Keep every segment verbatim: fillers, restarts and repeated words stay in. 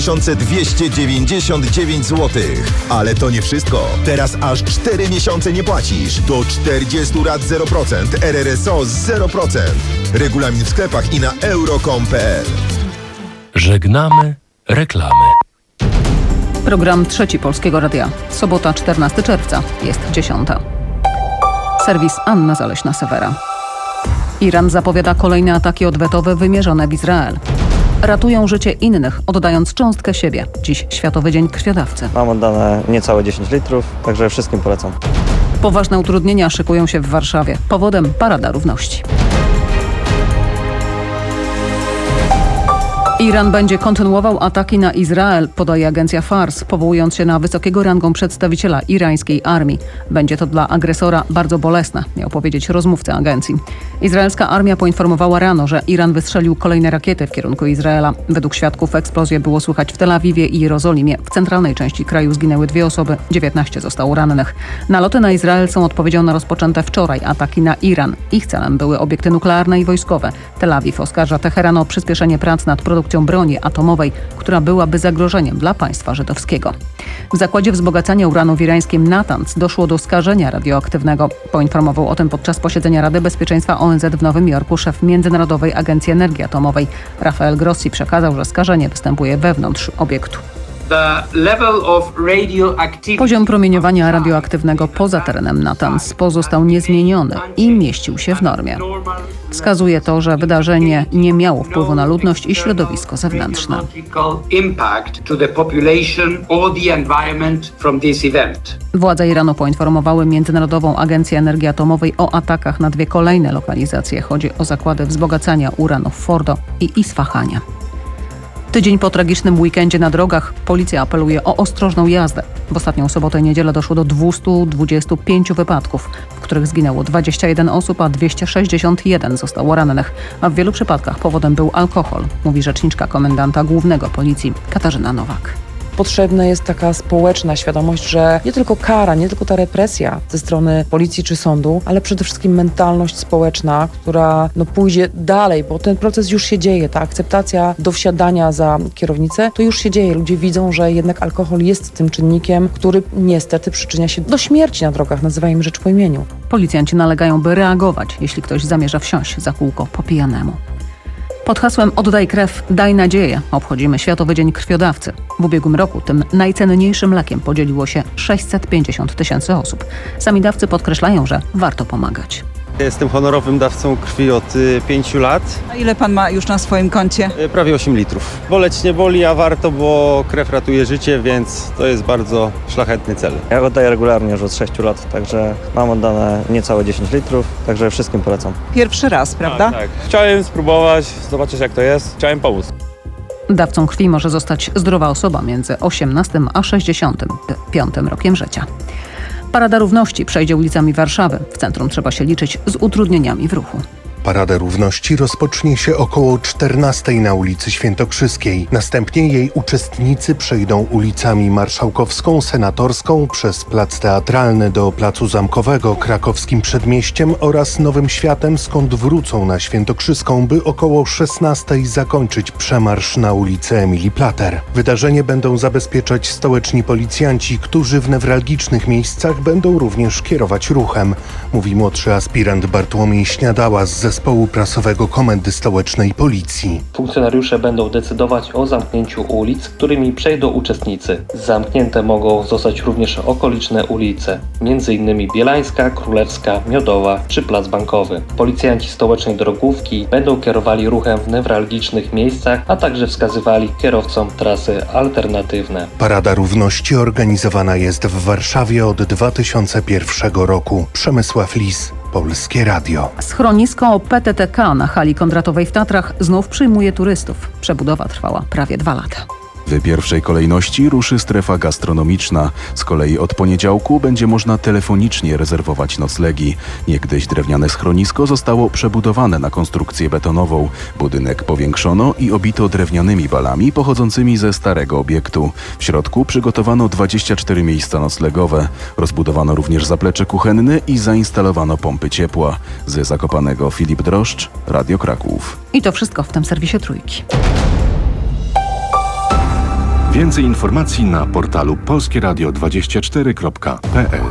tysiąc dwieście dziewięćdziesiąt dziewięć złotych. Ale to nie wszystko. Teraz aż cztery miesiące nie płacisz. Do czterdzieści lat zero procent. R R S O zero procent. Regulamin w sklepach i na euro kropka com kropka p l. Żegnamy reklamy. Program Trzeci Polskiego Radia. Sobota, czternastego czerwca. Jest dziesiąta. Serwis Anna Zaleśna-Sewera. Iran zapowiada kolejne ataki odwetowe wymierzone w Izrael. Ratują życie innych, oddając cząstkę siebie. Dziś Światowy Dzień Krwiodawcy. Mam oddane niecałe dziesięć litrów, także wszystkim polecam. Poważne utrudnienia szykują się w Warszawie. Powodem Parada Równości. Iran będzie kontynuował ataki na Izrael, podaje agencja Fars, powołując się na wysokiego rangą przedstawiciela irańskiej armii. Będzie to dla agresora bardzo bolesne, miał powiedzieć rozmówca agencji. Izraelska armia poinformowała rano, że Iran wystrzelił kolejne rakiety w kierunku Izraela. Według świadków eksplozje było słychać w Tel Awiwie i Jerozolimie. W centralnej części kraju zginęły dwie osoby, dziewiętnaście zostało rannych. Naloty na Izrael są odpowiedzią na rozpoczęte wczoraj ataki na Iran. Ich celem były obiekty nuklearne i wojskowe. Tel Awiw oskarża Teheran o przyspieszenie prac nad produkcją broni atomowej, która byłaby zagrożeniem dla państwa żydowskiego. W zakładzie wzbogacania uranu w irańskim Natanz doszło do skażenia radioaktywnego. Poinformował o tym podczas posiedzenia Rady Bezpieczeństwa O N Z w Nowym Jorku szef Międzynarodowej Agencji Energii Atomowej. Rafael Grossi przekazał, że skażenie występuje wewnątrz obiektu. Poziom promieniowania radioaktywnego poza terenem Natanz pozostał niezmieniony i mieścił się w normie. Wskazuje to, że wydarzenie nie miało wpływu na ludność i środowisko zewnętrzne. Władze Iranu poinformowały Międzynarodową Agencję Energii Atomowej o atakach na dwie kolejne lokalizacje. Chodzi o zakłady wzbogacania uranu w Fordo i Isfahanie. Tydzień po tragicznym weekendzie na drogach policja apeluje o ostrożną jazdę. W ostatnią sobotę i niedzielę doszło do dwieście dwadzieścia pięć wypadków, w których zginęło dwadzieścia jeden osób, a dwieście sześćdziesiąt jeden zostało rannych, a w wielu przypadkach powodem był alkohol, mówi rzeczniczka komendanta głównego policji Katarzyna Nowak. Potrzebna jest taka społeczna świadomość, że nie tylko kara, nie tylko ta represja ze strony policji czy sądu, ale przede wszystkim mentalność społeczna, która no, pójdzie dalej, bo ten proces już się dzieje. Ta akceptacja do wsiadania za kierownicę, to już się dzieje. Ludzie widzą, że jednak alkohol jest tym czynnikiem, który niestety przyczynia się do śmierci na drogach. Nazywajmy rzecz po imieniu. Policjanci nalegają, by reagować, jeśli ktoś zamierza wsiąść za kółko po pijanemu. Pod hasłem Oddaj krew, daj nadzieję obchodzimy Światowy Dzień Krwiodawcy. W ubiegłym roku tym najcenniejszym lekiem podzieliło się sześćset pięćdziesiąt tysięcy osób. Sami dawcy podkreślają, że warto pomagać. Jestem honorowym dawcą krwi od y, pięciu lat. A ile pan ma już na swoim koncie? Y, prawie osiem litrów. Boleć nie boli, a warto, bo krew ratuje życie, więc to jest bardzo szlachetny cel. Ja oddaję regularnie już od sześciu lat, także mam oddane niecałe dziesięć litrów, także wszystkim polecam. Pierwszy raz, prawda? A, tak. Chciałem spróbować, zobaczyć jak to jest. Chciałem pomóc. Dawcą krwi może zostać zdrowa osoba między osiemnastym a sześćdziesiątym piątym rokiem życia. Parada Równości przejdzie ulicami Warszawy. W centrum trzeba się liczyć z utrudnieniami w ruchu. Parada Równości rozpocznie się około czternastej na ulicy Świętokrzyskiej. Następnie jej uczestnicy przejdą ulicami Marszałkowską, Senatorską, przez Plac Teatralny do Placu Zamkowego, Krakowskim Przedmieściem oraz Nowym Światem, skąd wrócą na Świętokrzyską, by około szesnastej zakończyć przemarsz na ulicę Emilii Plater. Wydarzenie będą zabezpieczać stołeczni policjanci, którzy w newralgicznych miejscach będą również kierować ruchem, mówi młodszy aspirant Bartłomiej Śniadała z Zespołu Prasowego Komendy Stołecznej Policji. Funkcjonariusze będą decydować o zamknięciu ulic, którymi przejdą uczestnicy. Zamknięte mogą zostać również okoliczne ulice, między innymi Bielańska, Królewska, Miodowa czy Plac Bankowy. Policjanci stołecznej drogówki będą kierowali ruchem w newralgicznych miejscach, a także wskazywali kierowcom trasy alternatywne. Parada Równości organizowana jest w Warszawie od dwa tysiące pierwszego roku. Przemysław Lis, Polskie Radio. Schronisko P T T K na hali Kondratowej w Tatrach znów przyjmuje turystów. Przebudowa trwała prawie dwa lata. W pierwszej kolejności ruszy strefa gastronomiczna. Z kolei od poniedziałku będzie można telefonicznie rezerwować noclegi. Niegdyś drewniane schronisko zostało przebudowane na konstrukcję betonową. Budynek powiększono i obito drewnianymi balami pochodzącymi ze starego obiektu. W środku przygotowano dwadzieścia cztery miejsca noclegowe. Rozbudowano również zaplecze kuchenne i zainstalowano pompy ciepła. Z Zakopanego Filip Droszcz, Radio Kraków. I to wszystko w tym serwisie Trójki. Więcej informacji na portalu polskie radio dwadzieścia cztery kropka p l.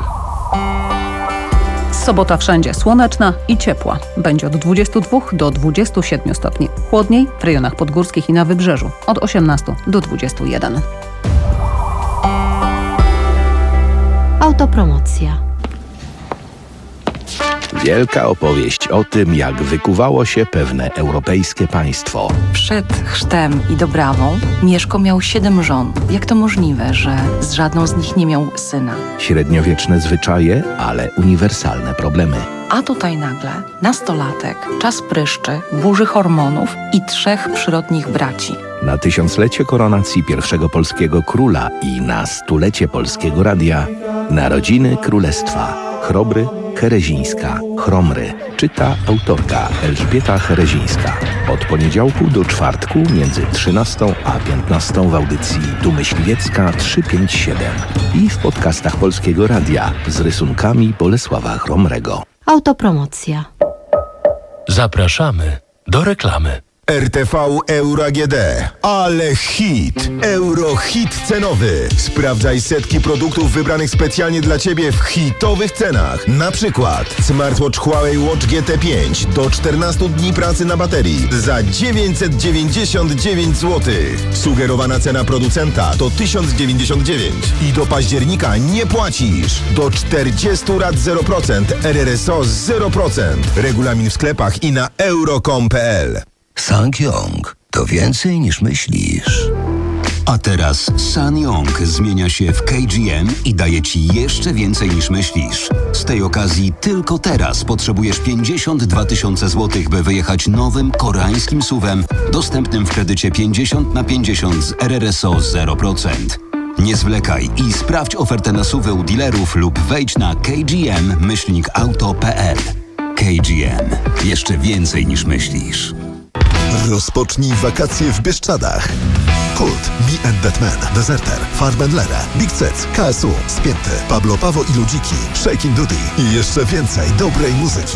Sobota wszędzie słoneczna i ciepła. Będzie od dwudziestu dwóch do dwudziestu siedmiu stopni. Chłodniej w rejonach podgórskich i na wybrzeżu od osiemnastu do dwudziestu jeden. Autopromocja. Wielka opowieść o tym, jak wykuwało się pewne europejskie państwo. Przed chrztem i dobrawą Mieszko miał siedem żon. Jak to możliwe, że z żadną z nich nie miał syna? Średniowieczne zwyczaje, ale uniwersalne problemy. A tutaj nagle nastolatek, czas pryszczy, burzy hormonów i trzech przyrodnich braci. Na tysiąclecie koronacji pierwszego polskiego króla i na stulecie Polskiego Radia Narodziny Królestwa. Chrobry, Herezińska, Chromry. Czyta autorka Elżbieta Herezińska. Od poniedziałku do czwartku między trzynastą a piętnastą w audycji Tu Myśliwiecka trzysta pięćdziesiąt siedem i w podcastach Polskiego Radia z rysunkami Bolesława Chromrego. Autopromocja. Zapraszamy do reklamy. R T V Euro A G D. Ale hit! Eurohit cenowy. Sprawdzaj setki produktów wybranych specjalnie dla Ciebie w hitowych cenach. Na przykład smartwatch Huawei Watch G T pięć do czternastu dni pracy na baterii za dziewięćset dziewięćdziesiąt dziewięć złotych. Sugerowana cena producenta to tysiąc dziewięćdziesiąt dziewięć. I do października nie płacisz. Do czterdziestu rat zero procent, R R S O zero procent. Regulamin w sklepach i na euro kropka com kropka p l. SsangYong to więcej niż myślisz. A teraz SsangYong zmienia się w K G M i daje Ci jeszcze więcej niż myślisz. Z tej okazji tylko teraz potrzebujesz pięćdziesiąt dwa tysiące złotych, by wyjechać nowym koreańskim suwem dostępnym w kredycie pięćdziesiąt na pięćdziesiąt z R R S O zero procent. Nie zwlekaj i sprawdź ofertę na suwę u dealerów lub wejdź na kgm myślnik auto kropka p l. K G M. Jeszcze więcej niż myślisz. Rozpocznij wakacje w Bieszczadach. Kult, Me and Batman, Deserter, Farbenlere, Big Cec, K S U, Spięty, Pablo Pawo i Ludziki, Shakin' Dudy i jeszcze więcej dobrej muzyki.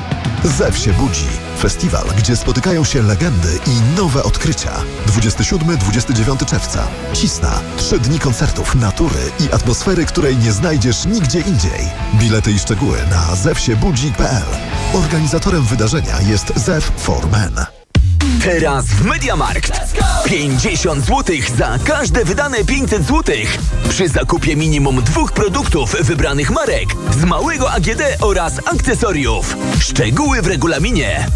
Zew się budzi. Festiwal, gdzie spotykają się legendy i nowe odkrycia. dwudziestego siódmego do dwudziestego dziewiątego czerwca. Cisna. Trzy dni koncertów, natury i atmosfery, której nie znajdziesz nigdzie indziej. Bilety i szczegóły na zew się budzi kropka p l. Organizatorem wydarzenia jest Zew for Men. Teraz w MediaMarkt pięćdziesiąt złotych za każde wydane pięćset złotych przy zakupie minimum dwóch produktów wybranych marek z małego A G D oraz akcesoriów. Szczegóły w regulaminie.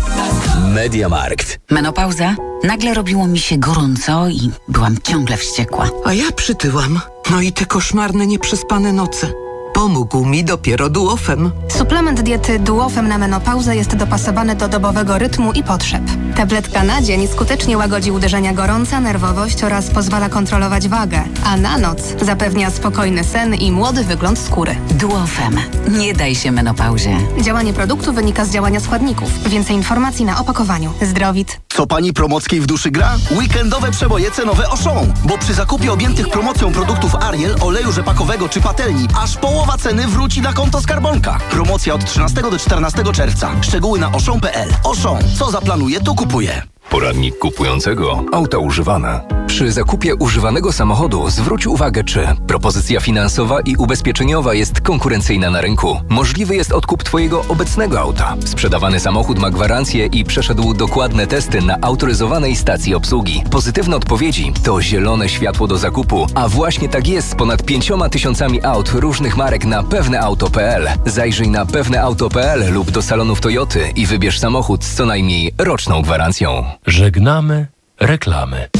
MediaMarkt. Menopauza? Nagle robiło mi się gorąco i byłam ciągle wściekła. A ja przytyłam. No i te koszmarne, nieprzespane noce. Pomógł mi dopiero Duofem. Suplement diety Duofem na menopauzę jest dopasowany do dobowego rytmu i potrzeb. Tabletka na dzień skutecznie łagodzi uderzenia gorąca, nerwowość oraz pozwala kontrolować wagę, a na noc zapewnia spokojny sen i młody wygląd skóry. Duofem. Nie daj się menopauzie. Działanie produktu wynika z działania składników. Więcej informacji na opakowaniu. Zdrowit. Co pani Promockiej w duszy gra? Weekendowe przeboje cenowe Auchan. Bo przy zakupie objętych promocją produktów Ariel, oleju rzepakowego czy patelni, aż połowa ceny wróci na konto skarbonka. Promocja od trzynastego do czternastego czerwca. Szczegóły na auchan kropka p l. Auchan. Co zaplanuje, to kupuje. Poradnik kupującego. Auta używane. Przy zakupie używanego samochodu zwróć uwagę, czy propozycja finansowa i ubezpieczeniowa jest konkurencyjna na rynku. Możliwy jest odkup Twojego obecnego auta. Sprzedawany samochód ma gwarancję i przeszedł dokładne testy na autoryzowanej stacji obsługi. Pozytywne odpowiedzi to zielone światło do zakupu, a właśnie tak jest z ponad pięcioma tysiącami aut różnych marek na pewneauto kropka p l. Zajrzyj na pewneauto kropka p l lub do salonów Toyoty i wybierz samochód z co najmniej roczną gwarancją. Żegnamy reklamy.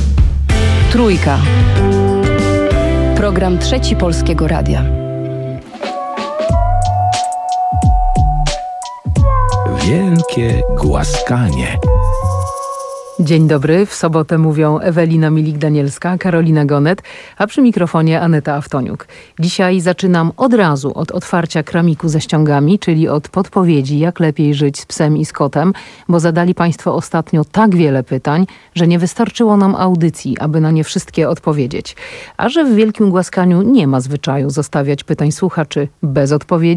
Trójka. Program Trzeci Polskiego Radia. Wielkie głaskanie. Dzień dobry. W sobotę mówią Ewelina Milik-Danielska, Karolina Gonet, a przy mikrofonie Aneta Aftoniuk. Dzisiaj zaczynam od razu od otwarcia kramiku ze ściągami, czyli od podpowiedzi, jak lepiej żyć z psem i z kotem, bo zadali Państwo ostatnio tak wiele pytań, że nie wystarczyło nam audycji, aby na nie wszystkie odpowiedzieć. A że w Wielkim Głaskaniu nie ma zwyczaju zostawiać pytań słuchaczy bez odpowiedzi,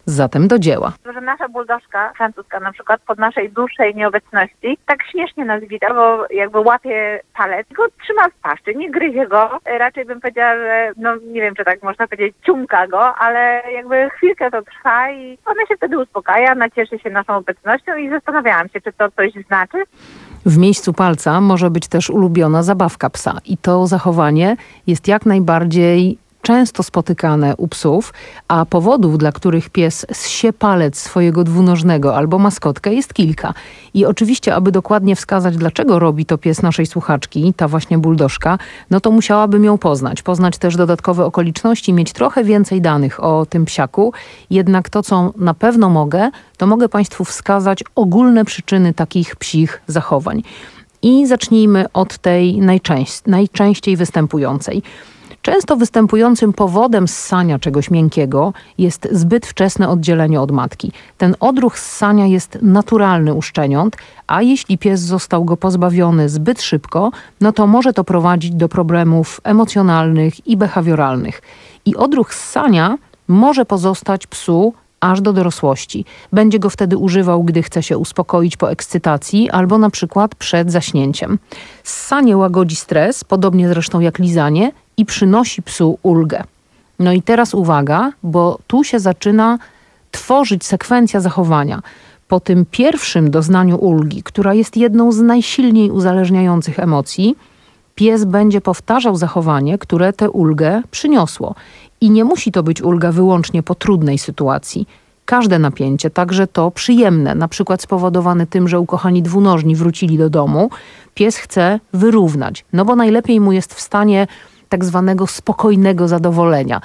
Zatem do dzieła. Że nasza buldożka francuska na przykład pod naszej dłuższej nieobecności tak śmiesznie nas wita, bo jakby łapie palec, go trzyma w paszczy, nie gryzie go. Raczej bym powiedziała, że no nie wiem, czy tak można powiedzieć, ciumka go, ale jakby chwilkę to trwa i ona się wtedy uspokaja, nacieszy się naszą obecnością i zastanawiałam się, czy to coś znaczy. W miejscu palca może być też ulubiona zabawka psa i to zachowanie jest jak najbardziej często spotykane u psów, a powodów, dla których pies zsie palec swojego dwunożnego albo maskotkę, jest kilka. I oczywiście, aby dokładnie wskazać, dlaczego robi to pies naszej słuchaczki, ta właśnie buldożka, no to musiałabym ją poznać. Poznać też dodatkowe okoliczności, mieć trochę więcej danych o tym psiaku. Jednak to, co na pewno mogę, to mogę Państwu wskazać ogólne przyczyny takich psich zachowań. I zacznijmy od tej najczęś- najczęściej występującej. Często występującym powodem ssania czegoś miękkiego jest zbyt wczesne oddzielenie od matki. Ten odruch ssania jest naturalny u szczeniąt, a jeśli pies został go pozbawiony zbyt szybko, no to może to prowadzić do problemów emocjonalnych i behawioralnych. I odruch ssania może pozostać psu aż do dorosłości. Będzie go wtedy używał, gdy chce się uspokoić po ekscytacji albo na przykład przed zaśnięciem. Ssanie łagodzi stres, podobnie zresztą jak lizanie, i przynosi psu ulgę. No i teraz uwaga, bo tu się zaczyna tworzyć sekwencja zachowania. Po tym pierwszym doznaniu ulgi, która jest jedną z najsilniej uzależniających emocji, pies będzie powtarzał zachowanie, które tę ulgę przyniosło. I nie musi to być ulga wyłącznie po trudnej sytuacji. Każde napięcie, także to przyjemne, na przykład spowodowane tym, że ukochani dwunożni wrócili do domu, pies chce wyrównać, no bo najlepiej mu jest w stanie tak zwanego spokojnego zadowolenia,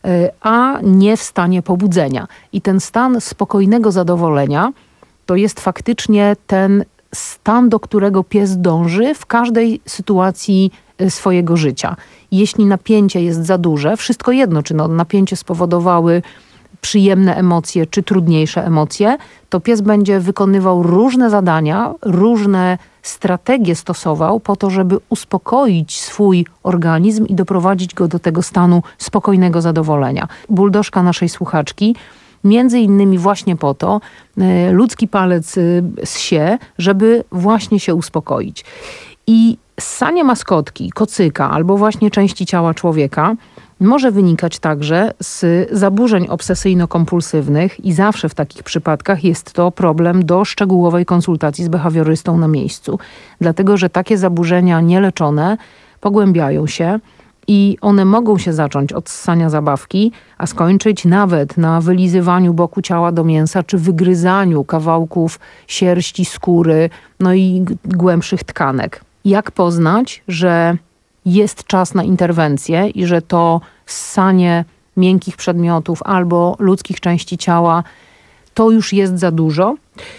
a nie w stanie pobudzenia. I ten stan spokojnego zadowolenia to jest faktycznie ten stan, do którego pies dąży w każdej sytuacji swojego życia. Jeśli napięcie jest za duże, wszystko jedno, czy no napięcie spowodowały przyjemne emocje, czy trudniejsze emocje, to pies będzie wykonywał różne zadania, różne strategie stosował po to, żeby uspokoić swój organizm i doprowadzić go do tego stanu spokojnego zadowolenia. Buldożka naszej słuchaczki między innymi właśnie po to y, ludzki palec y, zsie, żeby właśnie się uspokoić. I ssanie maskotki, kocyka albo właśnie części ciała człowieka może wynikać także z zaburzeń obsesyjno-kompulsywnych i zawsze w takich przypadkach jest to problem do szczegółowej konsultacji z behawiorystą na miejscu. Dlatego, że takie zaburzenia nieleczone pogłębiają się i one mogą się zacząć od ssania zabawki, a skończyć nawet na wylizywaniu boku ciała do mięsa czy wygryzaniu kawałków sierści, skóry, no i głębszych tkanek. Jak poznać, że jest czas na interwencję i że to ssanie miękkich przedmiotów albo ludzkich części ciała to już jest za dużo?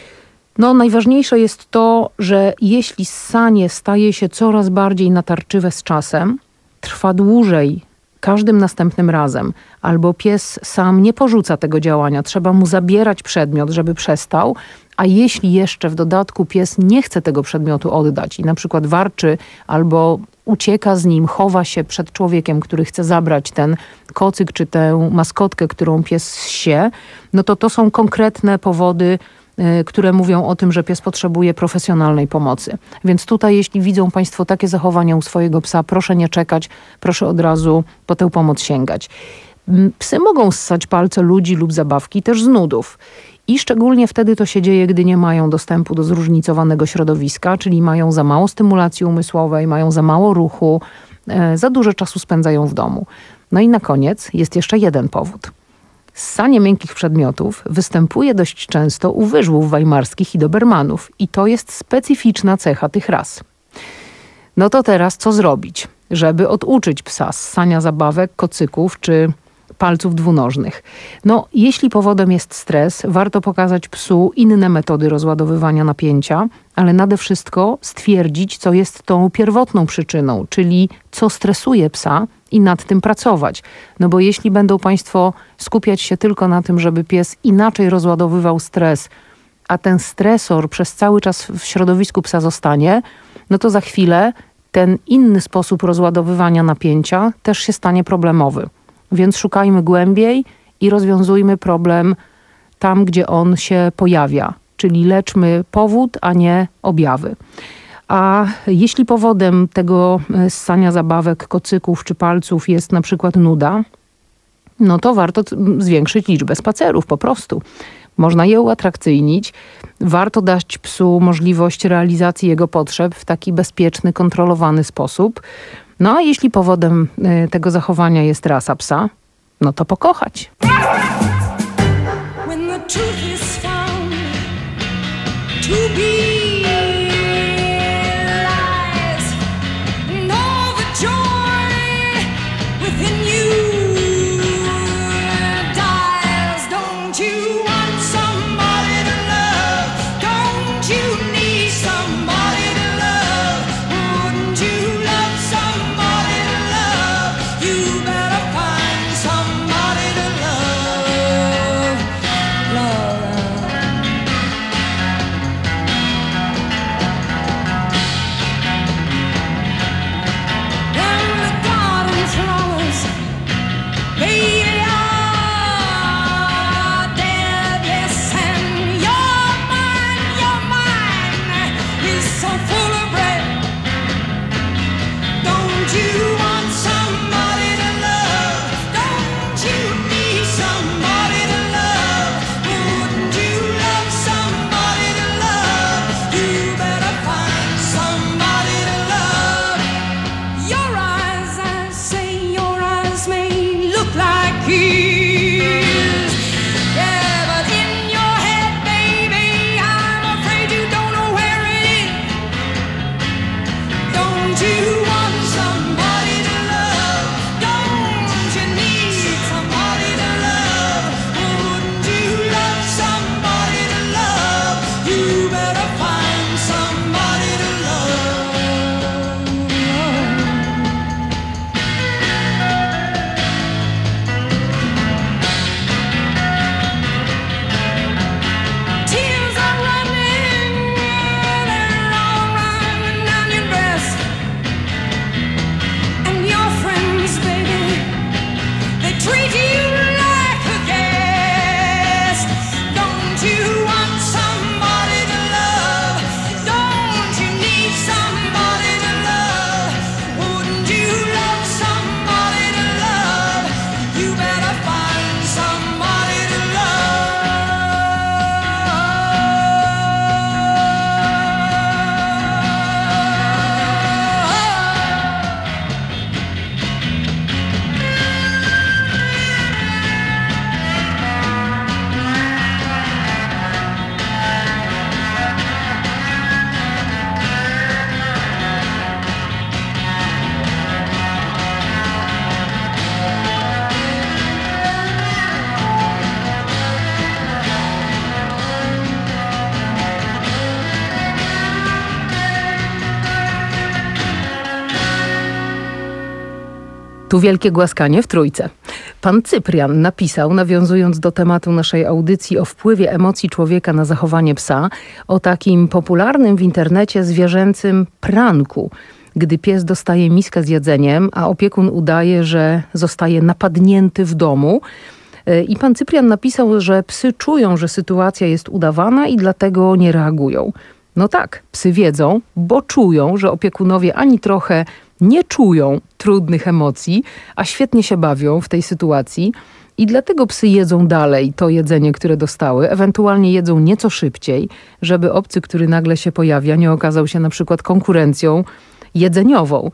No najważniejsze jest to, że jeśli ssanie staje się coraz bardziej natarczywe z czasem, trwa dłużej każdym następnym razem, albo pies sam nie porzuca tego działania, trzeba mu zabierać przedmiot, żeby przestał, a jeśli jeszcze w dodatku pies nie chce tego przedmiotu oddać i na przykład warczy albo ucieka z nim, chowa się przed człowiekiem, który chce zabrać ten kocyk czy tę maskotkę, którą pies zsie, no to to są konkretne powody, y, które mówią o tym, że pies potrzebuje profesjonalnej pomocy. Więc tutaj, jeśli widzą Państwo takie zachowania u swojego psa, proszę nie czekać, proszę od razu po tę pomoc sięgać. Psy mogą ssać palce ludzi lub zabawki też z nudów. I szczególnie wtedy to się dzieje, gdy nie mają dostępu do zróżnicowanego środowiska, czyli mają za mało stymulacji umysłowej, mają za mało ruchu, e, za dużo czasu spędzają w domu. No i na koniec jest jeszcze jeden powód. Ssanie miękkich przedmiotów występuje dość często u wyżłów weimarskich i dobermanów i to jest specyficzna cecha tych ras. No to teraz co zrobić, żeby oduczyć psa ssania zabawek, kocyków czy palców dwunożnych? No, jeśli powodem jest stres, warto pokazać psu inne metody rozładowywania napięcia, ale nade wszystko stwierdzić, co jest tą pierwotną przyczyną, czyli co stresuje psa i nad tym pracować. No bo jeśli będą Państwo skupiać się tylko na tym, żeby pies inaczej rozładowywał stres, a ten stresor przez cały czas w środowisku psa zostanie, no to za chwilę ten inny sposób rozładowywania napięcia też się stanie problemowy. Więc szukajmy głębiej i rozwiązujmy problem tam, gdzie on się pojawia. Czyli leczmy powód, a nie objawy. A jeśli powodem tego ssania zabawek, kocyków czy palców jest na przykład nuda, no to warto zwiększyć liczbę spacerów po prostu. Można je uatrakcyjnić. Warto dać psu możliwość realizacji jego potrzeb w taki bezpieczny, kontrolowany sposób. No a jeśli powodem tego zachowania jest rasa psa, no to pokochać. When the truth is found to be lies, and all the joy within you dies. Don't you want somebody to love? Don't you need somebody to love? Wouldn't you love somebody to love? You better find somebody to love. Love. And the garden flowers, they are dead, yes, and your mind, your mind is so full of red. Don't you want somebody to love? Don't you need somebody to love? Wouldn't you love somebody to love? You better find somebody to love. Your eyes, I say, your eyes may look like his. Yeah, but in your head, baby, I'm afraid you don't know where it is. Don't you want somebody to love? Don't you need somebody to love? Wouldn't you love somebody to love? You better find somebody to love. Tears are running, they're all running down your dress. And your friends, baby, they treat you like a guest. Don't you want somebody to love? Don't you need somebody to love? Wouldn't you love somebody to love? You better find somebody to Tu wielkie głaskanie w trójce. Pan Cyprian napisał, nawiązując do tematu naszej audycji o wpływie emocji człowieka na zachowanie psa, o takim popularnym w internecie zwierzęcym pranku. Gdy pies dostaje miskę z jedzeniem, a opiekun udaje, że zostaje napadnięty w domu. I pan Cyprian napisał, że psy czują, że sytuacja jest udawana i dlatego nie reagują. No tak, psy wiedzą, bo czują, że opiekunowie ani trochę nie czują trudnych emocji, a świetnie się bawią w tej sytuacji i dlatego psy jedzą dalej to jedzenie, które dostały, ewentualnie jedzą nieco szybciej, żeby obcy, który nagle się pojawia, nie okazał się na przykład konkurencją jedzeniową.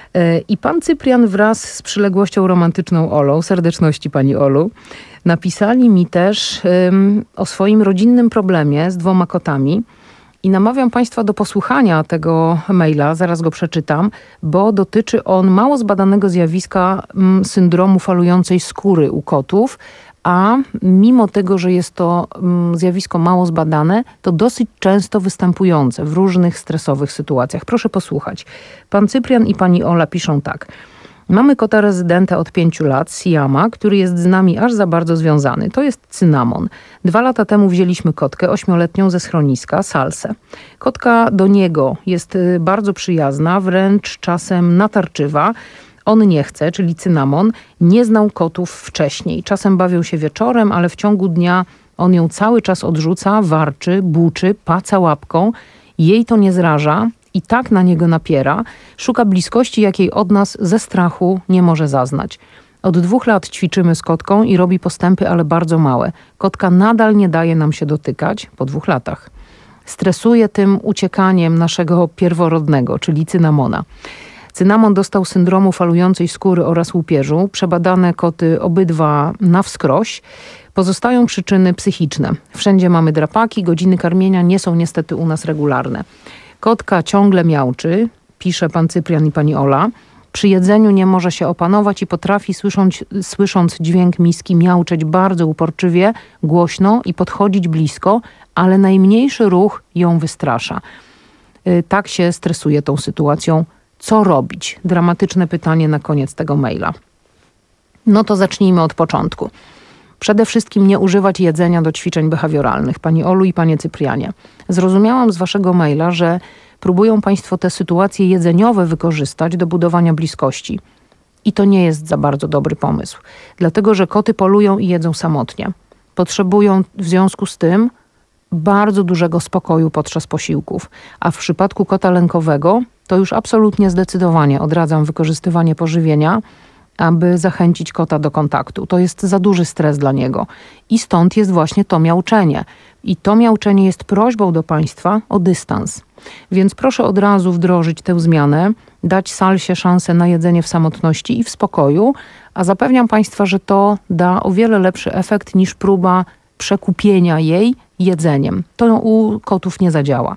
I pan Cyprian wraz z przyległością romantyczną Olą, serdeczności pani Olu, napisali mi też um, o swoim rodzinnym problemie z dwoma kotami. I namawiam Państwa do posłuchania tego maila, zaraz go przeczytam, bo dotyczy on mało zbadanego zjawiska mm, syndromu falującej skóry u kotów, a mimo tego, że jest to mm, zjawisko mało zbadane, to dosyć często występujące w różnych stresowych sytuacjach. Proszę posłuchać. Pan Cyprian i pani Ola piszą tak. Mamy kota rezydenta od pięciu lat, Siama, który jest z nami aż za bardzo związany. To jest Cynamon. Dwa lata temu wzięliśmy kotkę ośmioletnią ze schroniska, Salsę. Kotka do niego jest bardzo przyjazna, wręcz czasem natarczywa. On nie chce, czyli Cynamon, nie znał kotów wcześniej. Czasem bawią się wieczorem, ale w ciągu dnia On ją cały czas odrzuca, warczy, buczy, paca łapką. Jej to nie zraża i tak na niego napiera. Szuka bliskości, jakiej od nas ze strachu nie może zaznać. Od dwóch lat ćwiczymy z kotką i robi postępy, ale bardzo małe. Kotka nadal nie daje nam się dotykać po dwóch latach. Stresuje tym uciekaniem naszego pierworodnego, czyli cynamona. Cynamon dostał syndromu falującej skóry oraz łupieżu. Przebadane koty obydwa na wskroś. Pozostają przyczyny psychiczne. Wszędzie mamy drapaki, godziny karmienia nie są niestety u nas regularne. Kotka ciągle miauczy, pisze pan Cyprian i pani Ola. Przy jedzeniu nie może się opanować i potrafi słysząc, słysząc dźwięk miski miauczeć bardzo uporczywie, głośno i podchodzić blisko, ale najmniejszy ruch ją wystrasza. Yy, tak się stresuje tą sytuacją. Co robić? Dramatyczne pytanie na koniec tego maila. No to zacznijmy od początku. Przede wszystkim nie używać jedzenia do ćwiczeń behawioralnych. Pani Olu i panie Cyprianie. Zrozumiałam z waszego maila, że próbują państwo te sytuacje jedzeniowe wykorzystać do budowania bliskości. I to nie jest za bardzo dobry pomysł. Dlatego, że koty polują i jedzą samotnie. Potrzebują w związku z tym bardzo dużego spokoju podczas posiłków. A w przypadku kota lękowego to już absolutnie zdecydowanie odradzam wykorzystywanie pożywienia, aby zachęcić kota do kontaktu. To jest za duży stres dla niego. I stąd jest właśnie to miauczenie. I to miauczenie jest prośbą do państwa o dystans. Więc proszę od razu wdrożyć tę zmianę, dać Salsie szansę na jedzenie w samotności i w spokoju, a zapewniam państwa, że to da o wiele lepszy efekt niż próba przekupienia jej jedzeniem. To u kotów nie zadziała.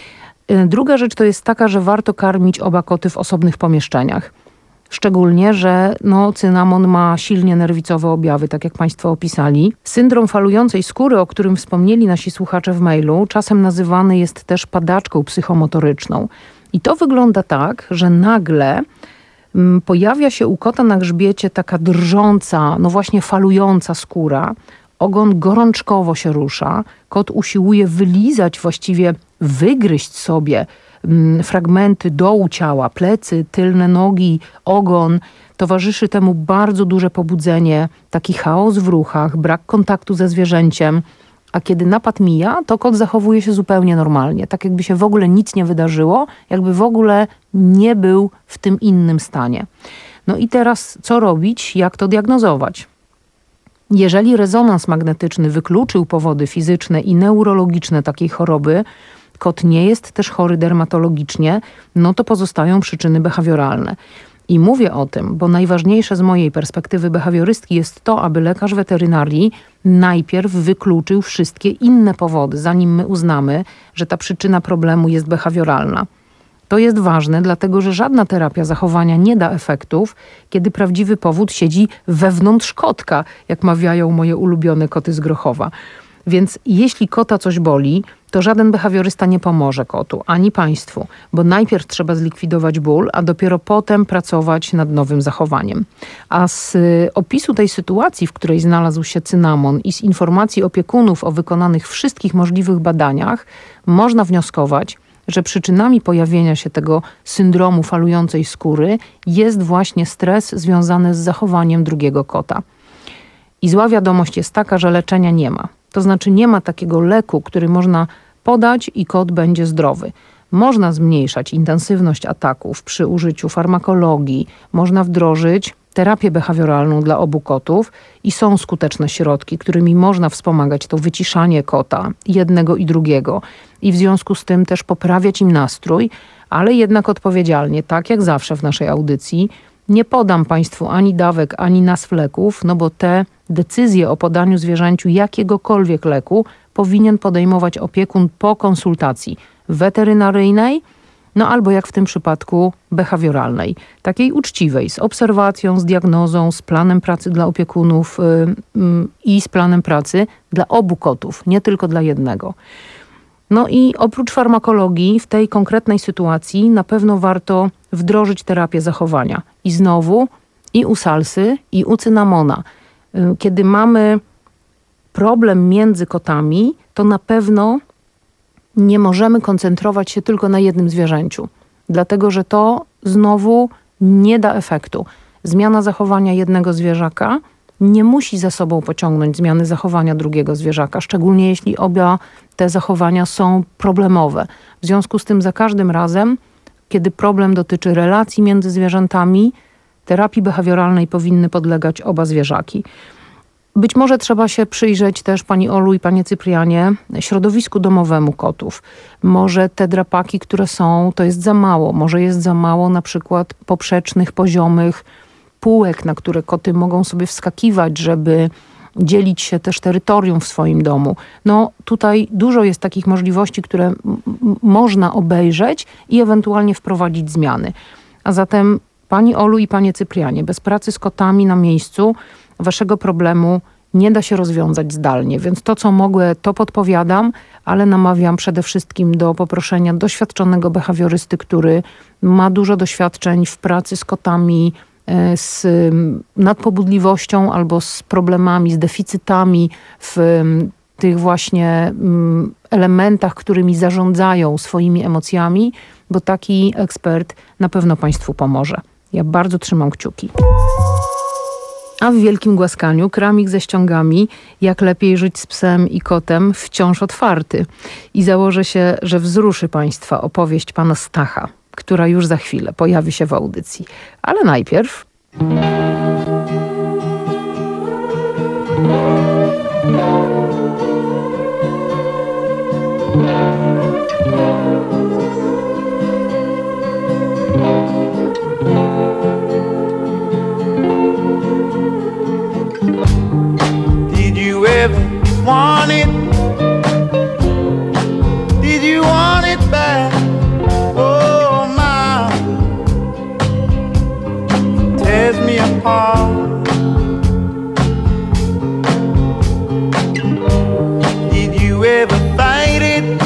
Druga rzecz to jest taka, że warto karmić oba koty w osobnych pomieszczeniach. Szczególnie, że no, cynamon ma silnie nerwicowe objawy, tak jak państwo opisali. Syndrom falującej skóry, o którym wspomnieli nasi słuchacze w mailu, czasem nazywany jest też padaczką psychomotoryczną. I to wygląda tak, że nagle m, pojawia się u kota na grzbiecie taka drżąca, no właśnie falująca skóra. Ogon gorączkowo się rusza. Kot usiłuje wylizać, właściwie wygryźć sobie fragmenty dołu ciała, plecy, tylne nogi, ogon. Towarzyszy temu bardzo duże pobudzenie, taki chaos w ruchach, brak kontaktu ze zwierzęciem. A kiedy napad mija, to kot zachowuje się zupełnie normalnie. Tak jakby się w ogóle nic nie wydarzyło, jakby w ogóle nie był w tym innym stanie. No i teraz co robić? Jak to diagnozować? Jeżeli rezonans magnetyczny wykluczył powody fizyczne i neurologiczne takiej choroby, kot nie jest też chory dermatologicznie, no to pozostają przyczyny behawioralne. I mówię o tym, bo najważniejsze z mojej perspektywy behawiorystki jest to, aby lekarz weterynarii najpierw wykluczył wszystkie inne powody, zanim my uznamy, że ta przyczyna problemu jest behawioralna. To jest ważne, dlatego że żadna terapia zachowania nie da efektów, kiedy prawdziwy powód siedzi wewnątrz kotka, jak mawiają moje ulubione koty z Grochowa. Więc jeśli kota coś boli, to żaden behawiorysta nie pomoże kotu, ani państwu, bo najpierw trzeba zlikwidować ból, a dopiero potem pracować nad nowym zachowaniem. A z opisu tej sytuacji, w której znalazł się cynamon i z informacji opiekunów o wykonanych wszystkich możliwych badaniach, można wnioskować, że przyczynami pojawienia się tego syndromu falującej skóry jest właśnie stres związany z zachowaniem drugiego kota. I zła wiadomość jest taka, że leczenia nie ma. To znaczy nie ma takiego leku, który można podać i kot będzie zdrowy. Można zmniejszać intensywność ataków przy użyciu farmakologii, można wdrożyć terapię behawioralną dla obu kotów i są skuteczne środki, którymi można wspomagać to wyciszanie kota, jednego i drugiego i w związku z tym też poprawiać im nastrój, ale jednak odpowiedzialnie, tak jak zawsze w naszej audycji, nie podam państwu ani dawek, ani nazw leków, no bo te decyzje o podaniu zwierzęciu jakiegokolwiek leku powinien podejmować opiekun po konsultacji weterynaryjnej, no albo jak w tym przypadku behawioralnej, takiej uczciwej, z obserwacją, z diagnozą, z planem pracy dla opiekunów yy, yy, i z planem pracy dla obu kotów, nie tylko dla jednego. No i oprócz farmakologii w tej konkretnej sytuacji na pewno warto wdrożyć terapię zachowania. I znowu i u Salsy, i u cynamona. Yy, kiedy mamy problem między kotami, to na pewno nie możemy koncentrować się tylko na jednym zwierzęciu, dlatego że to znowu nie da efektu. Zmiana zachowania jednego zwierzaka nie musi za sobą pociągnąć zmiany zachowania drugiego zwierzaka, szczególnie jeśli oba te zachowania są problemowe. W związku z tym za każdym razem, kiedy problem dotyczy relacji między zwierzętami, terapii behawioralnej powinny podlegać oba zwierzaki. Być może trzeba się przyjrzeć też, pani Olu i panie Cyprianie, środowisku domowemu kotów. Może te drapaki, które są, to jest za mało. Może jest za mało na przykład poprzecznych, poziomych półek, na które koty mogą sobie wskakiwać, żeby dzielić się też terytorium w swoim domu. No tutaj dużo jest takich możliwości, które m- m- można obejrzeć i ewentualnie wprowadzić zmiany. A zatem pani Olu i panie Cyprianie, bez pracy z kotami na miejscu waszego problemu nie da się rozwiązać zdalnie. Więc to, co mogę, to podpowiadam, ale namawiam przede wszystkim do poproszenia doświadczonego behawiorysty, który ma dużo doświadczeń w pracy z kotami, z nadpobudliwością albo z problemami, z deficytami w tych właśnie elementach, którymi zarządzają swoimi emocjami, bo taki ekspert na pewno państwu pomoże. Ja bardzo trzymam kciuki. A w wielkim głaskaniu kramik ze ściągami Jak lepiej żyć z psem i kotem wciąż otwarty. I założę się, że wzruszy państwa opowieść pana Stacha, która już za chwilę pojawi się w audycji. Ale najpierw... Did you ever want it? Did you want it back? Oh my, tears me apart. Did you ever fight it?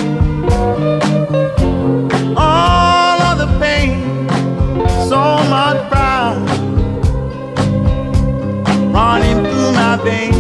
All of the pain, so much pride running through my veins.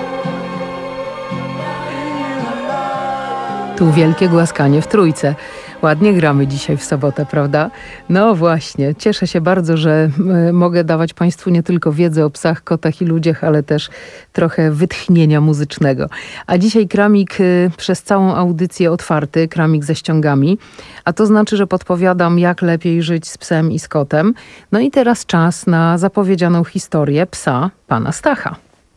Tu wielkie głaskanie w Trójce. Ładnie gramy dzisiaj w sobotę, prawda? No właśnie, cieszę się bardzo, że y, mogę dawać Państwu nie tylko wiedzę o psach, kotach i ludziach, ale też trochę wytchnienia muzycznego. A dzisiaj kramik y, przez całą audycję otwarty, kramik ze ściągami, a to znaczy, że podpowiadam, jak lepiej żyć z psem i z kotem. No i teraz czas na zapowiedzianą historię psa pana Stacha.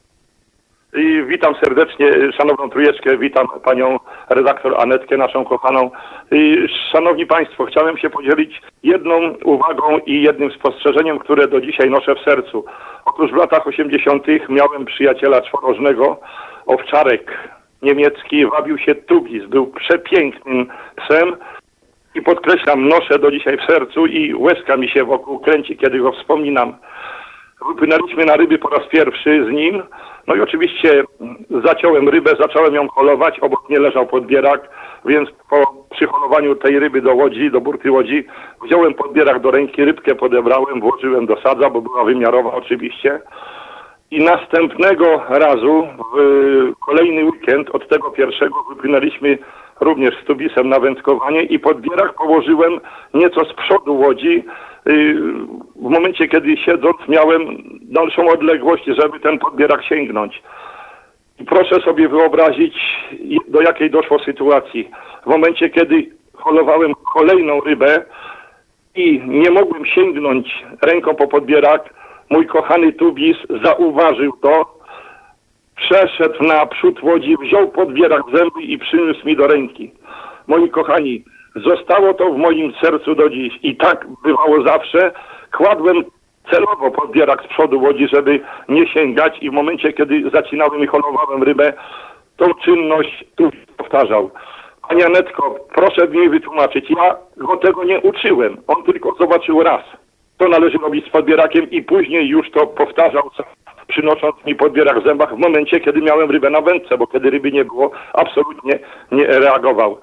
I witam serdecznie szanowną trójeczkę, witam panią redaktor Anetkę, naszą kochaną. I szanowni państwo, chciałem się podzielić jedną uwagą i jednym spostrzeżeniem, które do dzisiaj noszę w sercu. Otóż w latach osiemdziesiątych miałem przyjaciela czworożnego, owczarek niemiecki, wabił się Tubis, był przepięknym psem i podkreślam, noszę do dzisiaj w sercu i łezka mi się wokół kręci, kiedy go wspominam. Wypłynęliśmy na ryby po raz pierwszy z nim, no i oczywiście zaciąłem rybę, zacząłem ją holować, obok mnie leżał podbierak, więc po przyholowaniu tej ryby do łodzi, do burty łodzi, wziąłem podbierak do ręki, rybkę podebrałem, włożyłem do sadza, bo była wymiarowa oczywiście. I następnego razu, w kolejny weekend od tego pierwszego, wypłynęliśmy również z Tubisem na wędkowanie i podbierak położyłem nieco z przodu łodzi, w momencie, kiedy siedząc miałem dalszą odległość, żeby ten podbierak sięgnąć. I proszę sobie wyobrazić, do jakiej doszło sytuacji. W momencie, kiedy holowałem kolejną rybę i nie mogłem sięgnąć ręką po podbierak, mój kochany Tubis zauważył to, przeszedł naprzód łodzi, wziął podbierak w zęby i przyniósł mi do ręki. Moi kochani, zostało to w moim sercu do dziś i tak bywało zawsze. Kładłem celowo podbierak z przodu łodzi, żeby nie sięgać i w momencie, kiedy zacinałem i holowałem rybę, tą czynność tu powtarzał. Pani Anetko, proszę mi wytłumaczyć, ja go tego nie uczyłem, on tylko zobaczył raz. To należy robić z podbierakiem i później już to powtarzał, przynosząc mi podbierak w zębach w momencie, kiedy miałem rybę na wędce, bo kiedy ryby nie było, absolutnie nie reagował.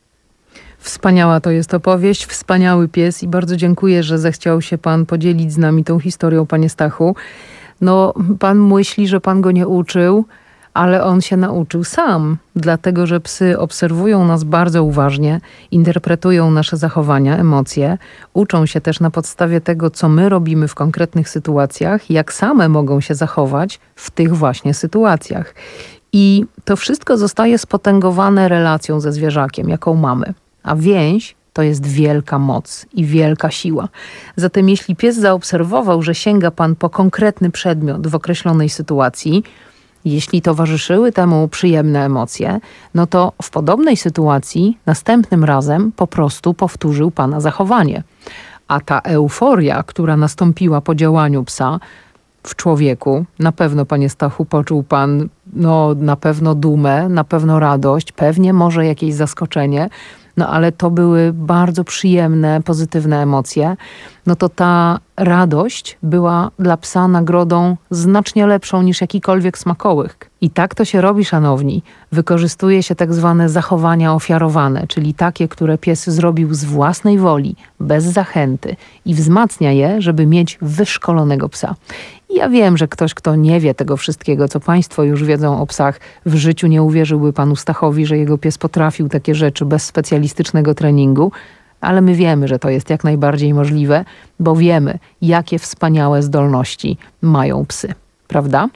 Wspaniała to jest opowieść, wspaniały pies i bardzo dziękuję, że zechciał się pan podzielić z nami tą historią, panie Stachu. No, pan myśli, że pan go nie uczył, ale on się nauczył sam, dlatego że psy obserwują nas bardzo uważnie, interpretują nasze zachowania, emocje, uczą się też na podstawie tego, co my robimy w konkretnych sytuacjach, jak same mogą się zachować w tych właśnie sytuacjach. I to wszystko zostaje spotęgowane relacją ze zwierzakiem, jaką mamy. A więź to jest wielka moc i wielka siła. Zatem jeśli pies zaobserwował, że sięga pan po konkretny przedmiot w określonej sytuacji, jeśli towarzyszyły temu przyjemne emocje, no to w podobnej sytuacji następnym razem po prostu powtórzył pana zachowanie. A ta euforia, która nastąpiła po działaniu psa w człowieku, na pewno, panie Stachu, poczuł pan no na pewno dumę, na pewno radość, pewnie może jakieś zaskoczenie, no ale to były bardzo przyjemne, pozytywne emocje. No to ta radość była dla psa nagrodą znacznie lepszą niż jakikolwiek smakołyk. I tak to się robi, szanowni. Wykorzystuje się tak zwane zachowania ofiarowane, czyli takie, które pies zrobił z własnej woli, bez zachęty i wzmacnia je, żeby mieć wyszkolonego psa. I ja wiem, że ktoś, kto nie wie tego wszystkiego, co państwo już wiedzą o psach, w życiu nie uwierzyłby panu Stachowi, że jego pies potrafił takie rzeczy bez specjalistycznego treningu, ale my wiemy, że to jest jak najbardziej możliwe, bo wiemy, jakie wspaniałe zdolności mają psy. Prawda?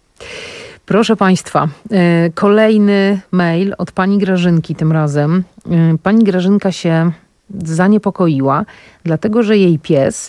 Proszę państwa, kolejny mail od pani Grażynki tym razem. Pani Grażynka się zaniepokoiła, dlatego że jej pies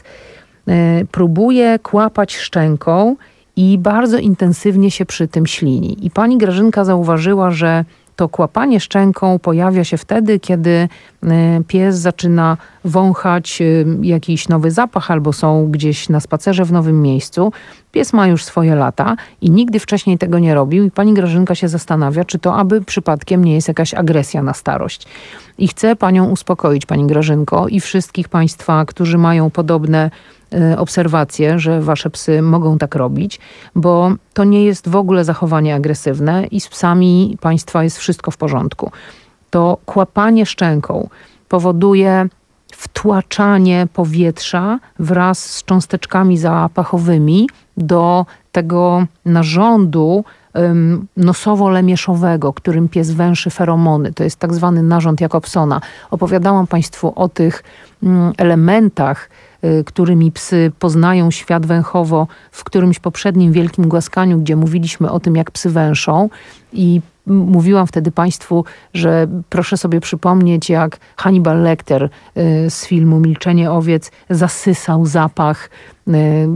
próbuje kłapać szczęką i bardzo intensywnie się przy tym ślini. I pani Grażynka zauważyła, że to kłapanie szczęką pojawia się wtedy, kiedy pies zaczyna wąchać jakiś nowy zapach albo są gdzieś na spacerze w nowym miejscu. Pies ma już swoje lata i nigdy wcześniej tego nie robił i pani Grażynka się zastanawia, czy to aby przypadkiem nie jest jakaś agresja na starość. I chcę panią uspokoić, pani Grażynko, i wszystkich państwa, którzy mają podobne obserwacje, że wasze psy mogą tak robić, bo to nie jest w ogóle zachowanie agresywne i z psami państwa jest wszystko w porządku. To kłapanie szczęką powoduje wtłaczanie powietrza wraz z cząsteczkami zapachowymi do tego narządu um, nosowo-lemieszowego, którym pies węszy feromony. To jest tak zwany narząd Jacobsona. Opowiadałam Państwu o tych um, elementach, y, którymi psy poznają świat węchowo w którymś poprzednim wielkim głaskaniu, gdzie mówiliśmy o tym, jak psy węszą. I mówiłam wtedy Państwu, że proszę sobie przypomnieć, jak Hannibal Lecter y, z filmu Milczenie owiec zasysał zapach y,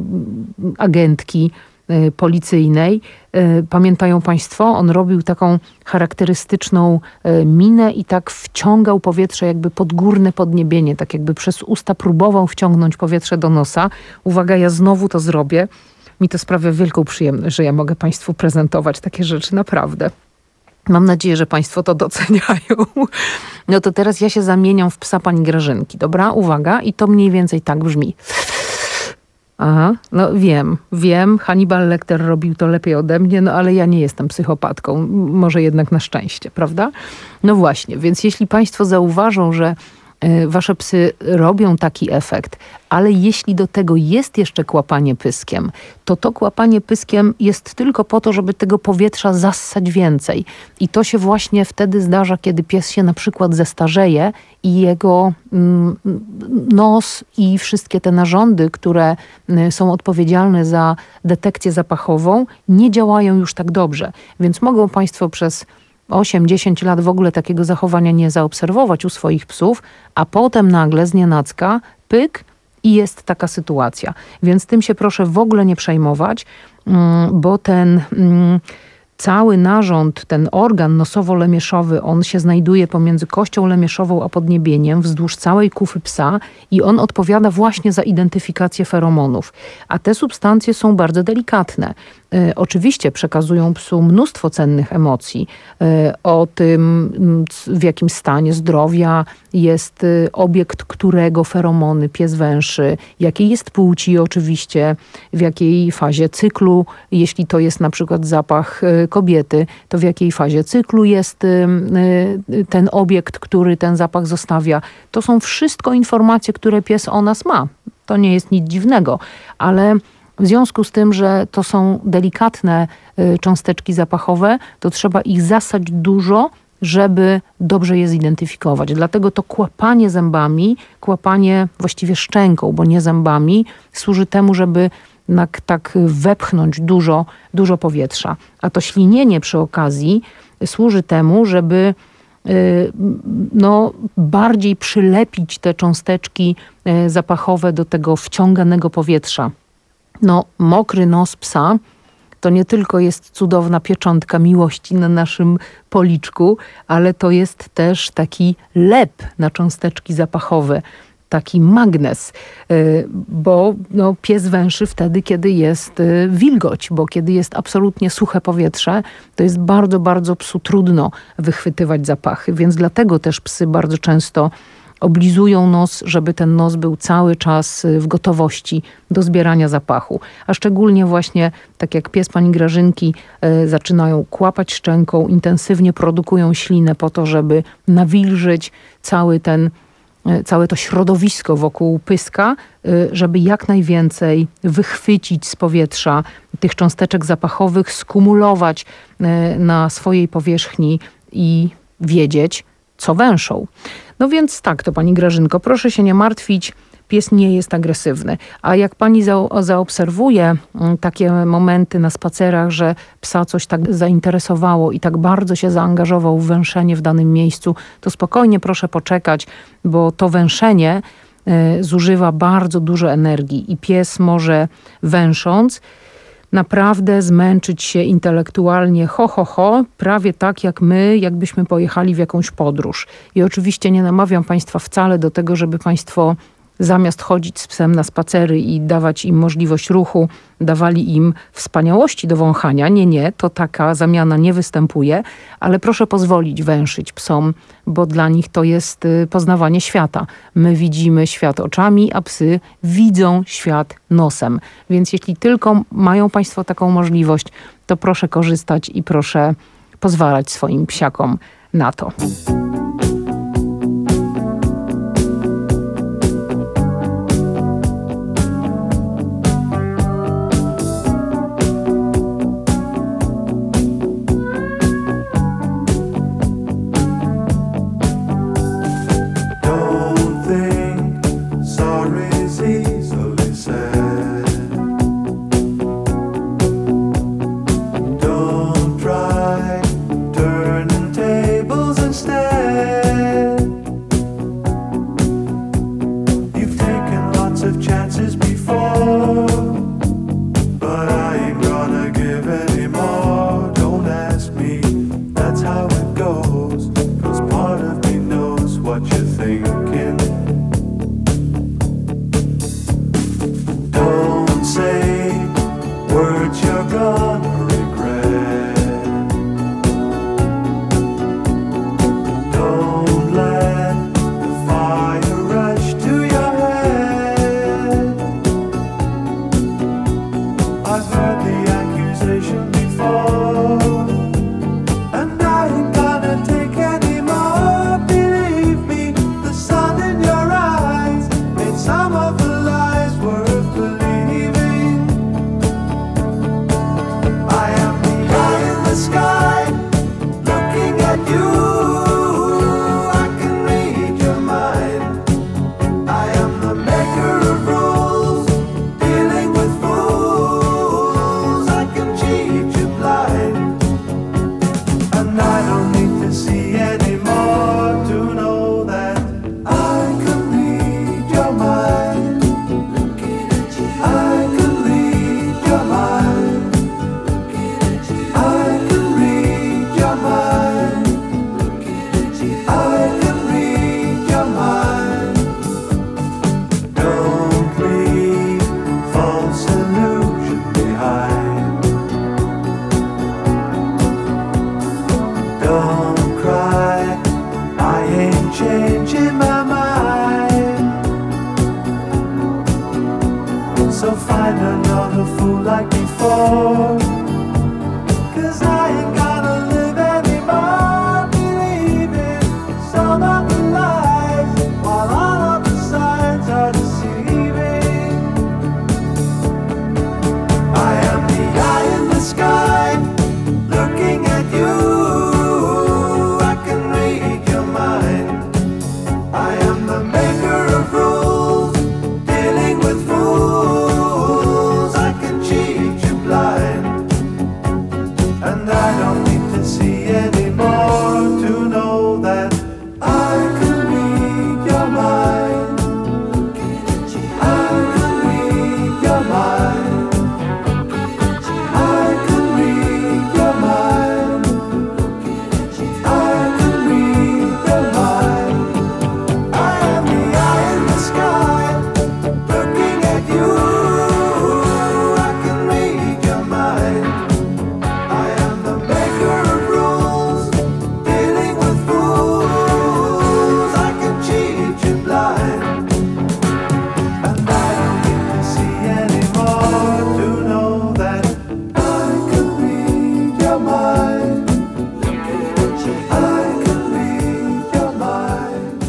agentki y, policyjnej. Y, pamiętają Państwo? On robił taką charakterystyczną y, minę i tak wciągał powietrze jakby pod górne podniebienie, tak jakby przez usta próbował wciągnąć powietrze do nosa. Uwaga, ja znowu to zrobię. Mi to sprawia wielką przyjemność, że ja mogę Państwu prezentować takie rzeczy, naprawdę. Mam nadzieję, że Państwo to doceniają. No to teraz ja się zamieniam w psa pani Grażynki, dobra? Uwaga, i to mniej więcej tak brzmi. Aha, no wiem, wiem, Hannibal Lecter robił to lepiej ode mnie, no ale ja nie jestem psychopatką, może jednak na szczęście, prawda? No właśnie, więc jeśli Państwo zauważą, że wasze psy robią taki efekt, ale jeśli do tego jest jeszcze kłapanie pyskiem, to to kłapanie pyskiem jest tylko po to, żeby tego powietrza zassać więcej. I to się właśnie wtedy zdarza, kiedy pies się na przykład zestarzeje i jego mm, nos i wszystkie te narządy, które y, są odpowiedzialne za detekcję zapachową, nie działają już tak dobrze. Więc mogą Państwo przez osiem dziesięć lat w ogóle takiego zachowania nie zaobserwować u swoich psów, a potem nagle znienacka, pyk, i jest taka sytuacja. Więc tym się proszę w ogóle nie przejmować, bo ten cały narząd, ten organ nosowo-lemieszowy, on się znajduje pomiędzy kością lemieszową a podniebieniem wzdłuż całej kufy psa i on odpowiada właśnie za identyfikację feromonów. A te substancje są bardzo delikatne. Y, oczywiście przekazują psu mnóstwo cennych emocji y, o tym, w jakim stanie zdrowia jest y, obiekt, którego feromony pies węszy, jakiej jest płci oczywiście, w jakiej fazie cyklu, jeśli to jest na przykład zapach y, kobiety, to w jakiej fazie cyklu jest y, y, ten obiekt, który ten zapach zostawia. To są wszystko informacje, które pies o nas ma. To nie jest nic dziwnego, ale w związku z tym, że to są delikatne y, cząsteczki zapachowe, to trzeba ich zasać dużo, żeby dobrze je zidentyfikować. Dlatego to kłapanie zębami, kłapanie właściwie szczęką, bo nie zębami, służy temu, żeby tak, tak wepchnąć dużo, dużo powietrza. A to ślinienie przy okazji służy temu, żeby y, no, bardziej przylepić te cząsteczki y, zapachowe do tego wciąganego powietrza. No, mokry nos psa to nie tylko jest cudowna pieczątka miłości na naszym policzku, ale to jest też taki lep na cząsteczki zapachowe, taki magnes, bo no, pies węszy wtedy, kiedy jest wilgoć, bo kiedy jest absolutnie suche powietrze, to jest bardzo, bardzo psu trudno wychwytywać zapachy, więc dlatego też psy bardzo często oblizują nos, żeby ten nos był cały czas w gotowości do zbierania zapachu. A szczególnie właśnie, tak jak pies pani Grażynki, y, zaczynają kłapać szczęką, intensywnie produkują ślinę po to, żeby nawilżyć cały ten, y, całe to środowisko wokół pyska, y, żeby jak najwięcej wychwycić z powietrza tych cząsteczek zapachowych, skumulować y, na swojej powierzchni i wiedzieć, co węszą. No więc tak, to pani Grażynko, proszę się nie martwić, pies nie jest agresywny. A jak pani za, zaobserwuje m, takie momenty na spacerach, że psa coś tak zainteresowało i tak bardzo się zaangażował w węszenie w danym miejscu, to spokojnie proszę poczekać, bo to węszenie y, zużywa bardzo dużo energii i pies może węsząc naprawdę zmęczyć się intelektualnie, ho, ho, ho, prawie tak jak my, jakbyśmy pojechali w jakąś podróż. I oczywiście nie namawiam Państwa wcale do tego, żeby Państwo zamiast chodzić z psem na spacery i dawać im możliwość ruchu, dawali im wspaniałości do wąchania. Nie, nie, to taka zamiana nie występuje, ale proszę pozwolić węszyć psom, bo dla nich to jest poznawanie świata. My widzimy świat oczami, a psy widzą świat nosem. Więc jeśli tylko mają Państwo taką możliwość, to proszę korzystać i proszę pozwalać swoim psiakom na to. you're gonna regret. Don't let the fire rush to your head. I've heard the accusation before, and I ain't gonna take any more. Believe me, the sun in your eyes made some of the lies worth believing. I am the eye in the sky, looking at you. I can read your mind. I am the maker of rules, dealing with fools. I can cheat you blind, and I don't need to see anymore to know that I can read your mind. I can read your mind. I can read your mind. I can read your mind. Don't leave false illusion behind. Don't cry, I ain't changing my mind. So find another fool like before, 'cause I ain't gonna live anymore believing some of the lies, while all of the signs are deceiving. I am the eye in the sky, looking at you. I can read your mind. I am the maker of rules, dealing with fools. I can cheat you blind, and I don't need to see anymore to know that I can read your mind. I can read your mind. I can read your mind. I can read your mind. I am the eye in the sky, looking at you. I can read your mind. I am the maker of rules, dealing with fools. I can cheat you blind, and I don't need to see anymore to know that I can read your mind. I can read your mind.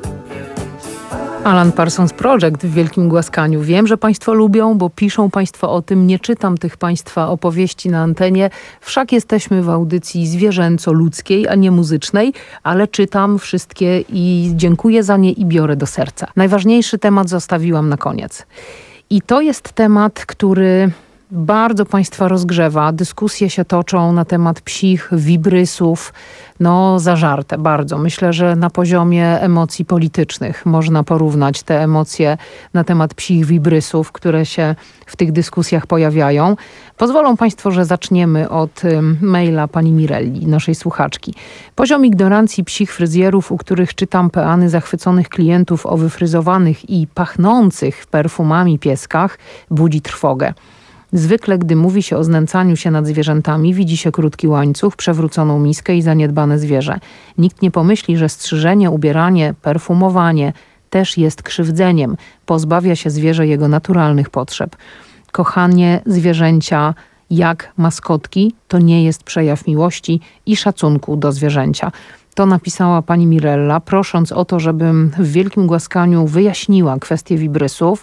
Alan Parsons Project w wielkim głaskaniu. Wiem, że Państwo lubią, bo piszą Państwo o tym. Nie czytam tych Państwa opowieści na antenie. Wszak jesteśmy w audycji zwierzęco-ludzkiej, a nie muzycznej, ale czytam wszystkie i dziękuję za nie i biorę do serca. Najważniejszy temat zostawiłam na koniec. I to jest temat, który bardzo Państwa rozgrzewa. Dyskusje się toczą na temat psich wibrysów. No, zażarte bardzo. Myślę, że na poziomie emocji politycznych można porównać te emocje na temat psich wibrysów, które się w tych dyskusjach pojawiają. Pozwolą Państwo, że zaczniemy od ym, maila pani Mirelli, naszej słuchaczki. Poziom ignorancji psich fryzjerów, u których czytam peany zachwyconych klientów o wyfryzowanych i pachnących perfumami pieskach, budzi trwogę. Zwykle, gdy mówi się o znęcaniu się nad zwierzętami, widzi się krótki łańcuch, przewróconą miskę i zaniedbane zwierzę. Nikt nie pomyśli, że strzyżenie, ubieranie, perfumowanie też jest krzywdzeniem. Pozbawia się zwierzę jego naturalnych potrzeb. Kochanie zwierzęcia jak maskotki to nie jest przejaw miłości i szacunku do zwierzęcia. To napisała pani Mirella, prosząc o to, żebym w wielkim głaskaniu wyjaśniła kwestię wibrysów.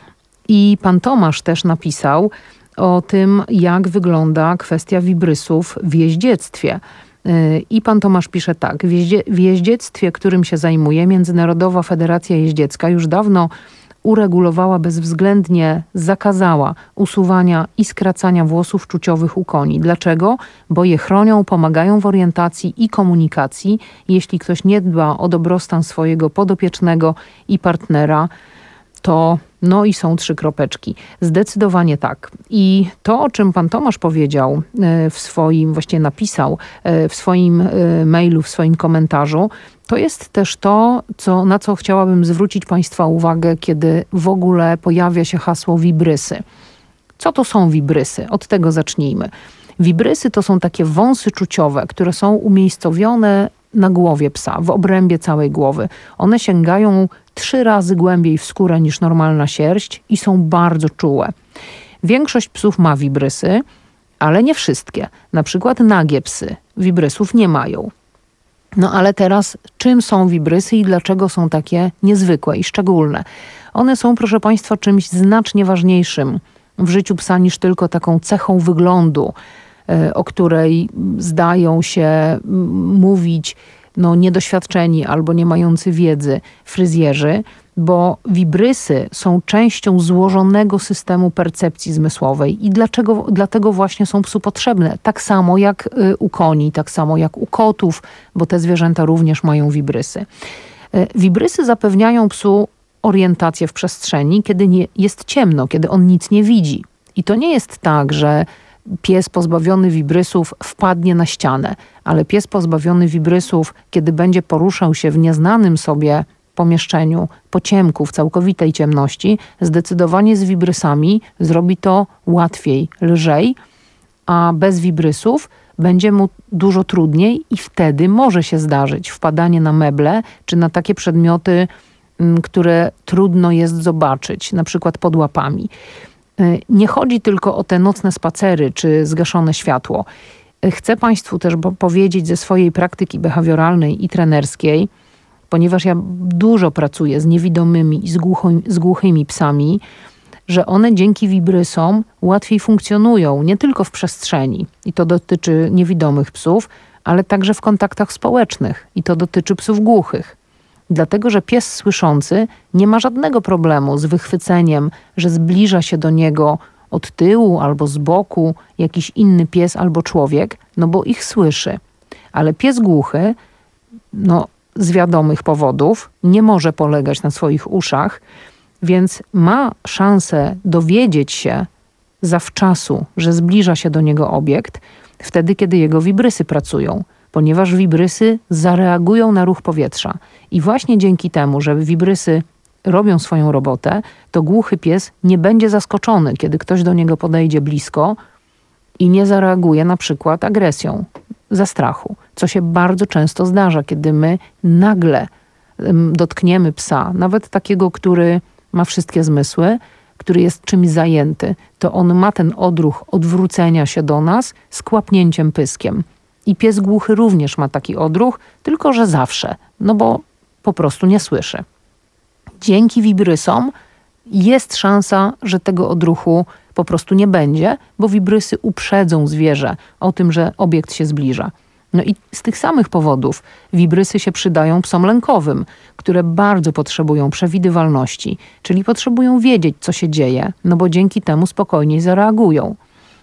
I pan Tomasz też napisał o tym, jak wygląda kwestia wibrysów w jeździectwie. I pan Tomasz pisze tak. W, jeździe, w jeździectwie, którym się zajmuje, Międzynarodowa Federacja Jeździecka już dawno uregulowała, bezwzględnie zakazała usuwania i skracania włosów czuciowych u koni. Dlaczego? Bo je chronią, pomagają w orientacji i komunikacji. Jeśli ktoś nie dba o dobrostan swojego podopiecznego i partnera, to no i są trzy kropeczki. Zdecydowanie tak. I to, o czym pan Tomasz powiedział w swoim, właściwie napisał w swoim mailu, w swoim komentarzu, to jest też to, co, na co chciałabym zwrócić państwa uwagę, kiedy w ogóle pojawia się hasło wibrysy. Co to są wibrysy? Od tego zacznijmy. Wibrysy to są takie wąsy czuciowe, które są umiejscowione na głowie psa, w obrębie całej głowy. One sięgają trzy razy głębiej w skórę niż normalna sierść i są bardzo czułe. Większość psów ma wibrysy, ale nie wszystkie. Na przykład nagie psy wibrysów nie mają. No ale teraz czym są wibrysy i dlaczego są takie niezwykłe i szczególne? One są, proszę Państwa, czymś znacznie ważniejszym w życiu psa niż tylko taką cechą wyglądu, o której zdają się mówić no, niedoświadczeni albo nie mający wiedzy fryzjerzy, bo wibrysy są częścią złożonego systemu percepcji zmysłowej i dlaczego, dlatego właśnie są psu potrzebne. Tak samo jak u koni, tak samo jak u kotów, bo te zwierzęta również mają wibrysy. Wibrysy zapewniają psu orientację w przestrzeni, kiedy nie jest ciemno, kiedy on nic nie widzi. I to nie jest tak, że pies pozbawiony wibrysów wpadnie na ścianę, ale pies pozbawiony wibrysów, kiedy będzie poruszał się w nieznanym sobie pomieszczeniu, po ciemku, w całkowitej ciemności, zdecydowanie z wibrysami zrobi to łatwiej, lżej, a bez wibrysów będzie mu dużo trudniej i wtedy może się zdarzyć wpadanie na meble czy na takie przedmioty, które trudno jest zobaczyć, na przykład pod łapami. Nie chodzi tylko o te nocne spacery czy zgaszone światło. Chcę Państwu też powiedzieć ze swojej praktyki behawioralnej i trenerskiej, ponieważ ja dużo pracuję z niewidomymi i z, głuchy, z głuchymi psami, że one dzięki wibrysom łatwiej funkcjonują nie tylko w przestrzeni, i to dotyczy niewidomych psów, ale także w kontaktach społecznych, i to dotyczy psów głuchych. Dlatego, że pies słyszący nie ma żadnego problemu z wychwyceniem, że zbliża się do niego od tyłu albo z boku jakiś inny pies albo człowiek, no bo ich słyszy. Ale pies głuchy, no z wiadomych powodów, nie może polegać na swoich uszach, więc ma szansę dowiedzieć się zawczasu, że zbliża się do niego obiekt, wtedy, kiedy jego wibrysy pracują, ponieważ wibrysy zareagują na ruch powietrza. I właśnie dzięki temu, że wibrysy robią swoją robotę, to głuchy pies nie będzie zaskoczony, kiedy ktoś do niego podejdzie blisko i nie zareaguje na przykład agresją, ze strachu, co się bardzo często zdarza, kiedy my nagle dotkniemy psa, nawet takiego, który ma wszystkie zmysły, który jest czymś zajęty, to on ma ten odruch odwrócenia się do nas z kłapnięciem pyskiem. I pies głuchy również ma taki odruch, tylko że zawsze, no bo po prostu nie słyszy. Dzięki wibrysom jest szansa, że tego odruchu po prostu nie będzie, bo wibrysy uprzedzą zwierzę o tym, że obiekt się zbliża. No i z tych samych powodów wibrysy się przydają psom lękowym, które bardzo potrzebują przewidywalności, czyli potrzebują wiedzieć, co się dzieje, no bo dzięki temu spokojniej zareagują.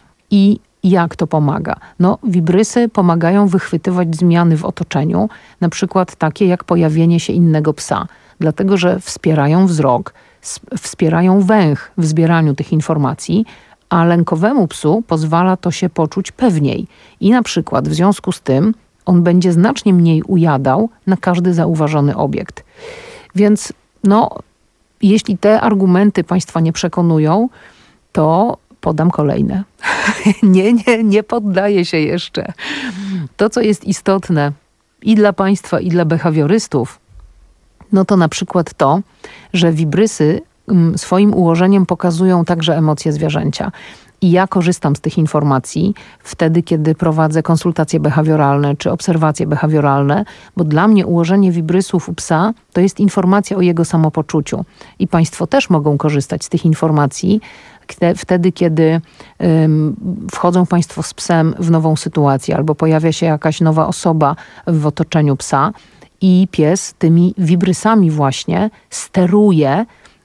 I jak to pomaga? No, wibrysy pomagają wychwytywać zmiany w otoczeniu, na przykład takie jak pojawienie się innego psa, dlatego że wspierają wzrok, wspierają węch w zbieraniu tych informacji, a lękowemu psu pozwala to się poczuć pewniej i na przykład w związku z tym on będzie znacznie mniej ujadał na każdy zauważony obiekt. Więc no, jeśli te argumenty Państwa nie przekonują, to podam kolejne. nie, nie, nie poddaję się jeszcze. To, co jest istotne i dla Państwa, i dla behawiorystów, no to na przykład to, że wibrysy swoim ułożeniem pokazują także emocje zwierzęcia. I ja korzystam z tych informacji wtedy, kiedy prowadzę konsultacje behawioralne czy obserwacje behawioralne, bo dla mnie ułożenie wibrysów u psa to jest informacja o jego samopoczuciu. I Państwo też mogą korzystać z tych informacji wtedy, kiedy um, wchodzą Państwo z psem w nową sytuację albo pojawia się jakaś nowa osoba w otoczeniu psa i pies tymi wibrysami właśnie steruje.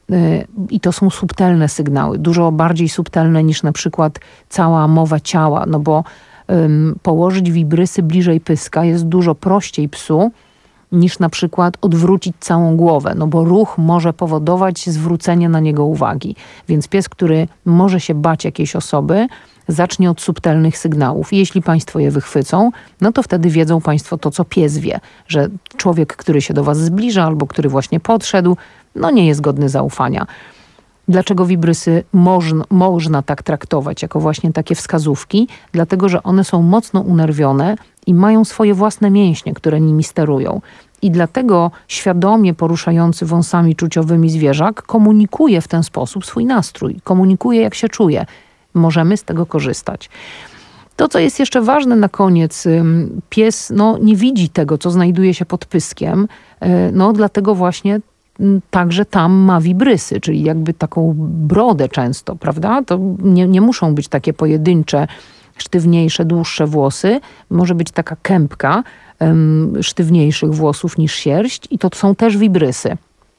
I to są subtelne sygnały, dużo bardziej subtelne niż na przykład cała mowa ciała, no bo um, położyć wibrysy bliżej pyska jest dużo prościej psu niż na przykład odwrócić całą głowę, no bo ruch może powodować zwrócenie na niego uwagi. Więc pies, który może się bać jakiejś osoby, zacznie od subtelnych sygnałów. I jeśli Państwo je wychwycą, no to wtedy wiedzą Państwo to, co pies wie, że człowiek, który się do Was zbliża albo który właśnie podszedł, no nie jest godny zaufania. Dlaczego wibrysy można, można tak traktować jako właśnie takie wskazówki? Dlatego, że one są mocno unerwione i mają swoje własne mięśnie, które nimi sterują. I dlatego świadomie poruszający wąsami czuciowymi zwierzak komunikuje w ten sposób swój nastrój, komunikuje jak się czuje. Możemy z tego korzystać. To, co jest jeszcze ważne na koniec, pies no, nie widzi tego, co znajduje się pod pyskiem, no dlatego właśnie także tam ma wibrysy, czyli jakby taką brodę często, prawda? To nie, nie muszą być takie pojedyncze, sztywniejsze, dłuższe włosy. Może być taka kępka um, sztywniejszych włosów niż sierść i to są też wibrysy.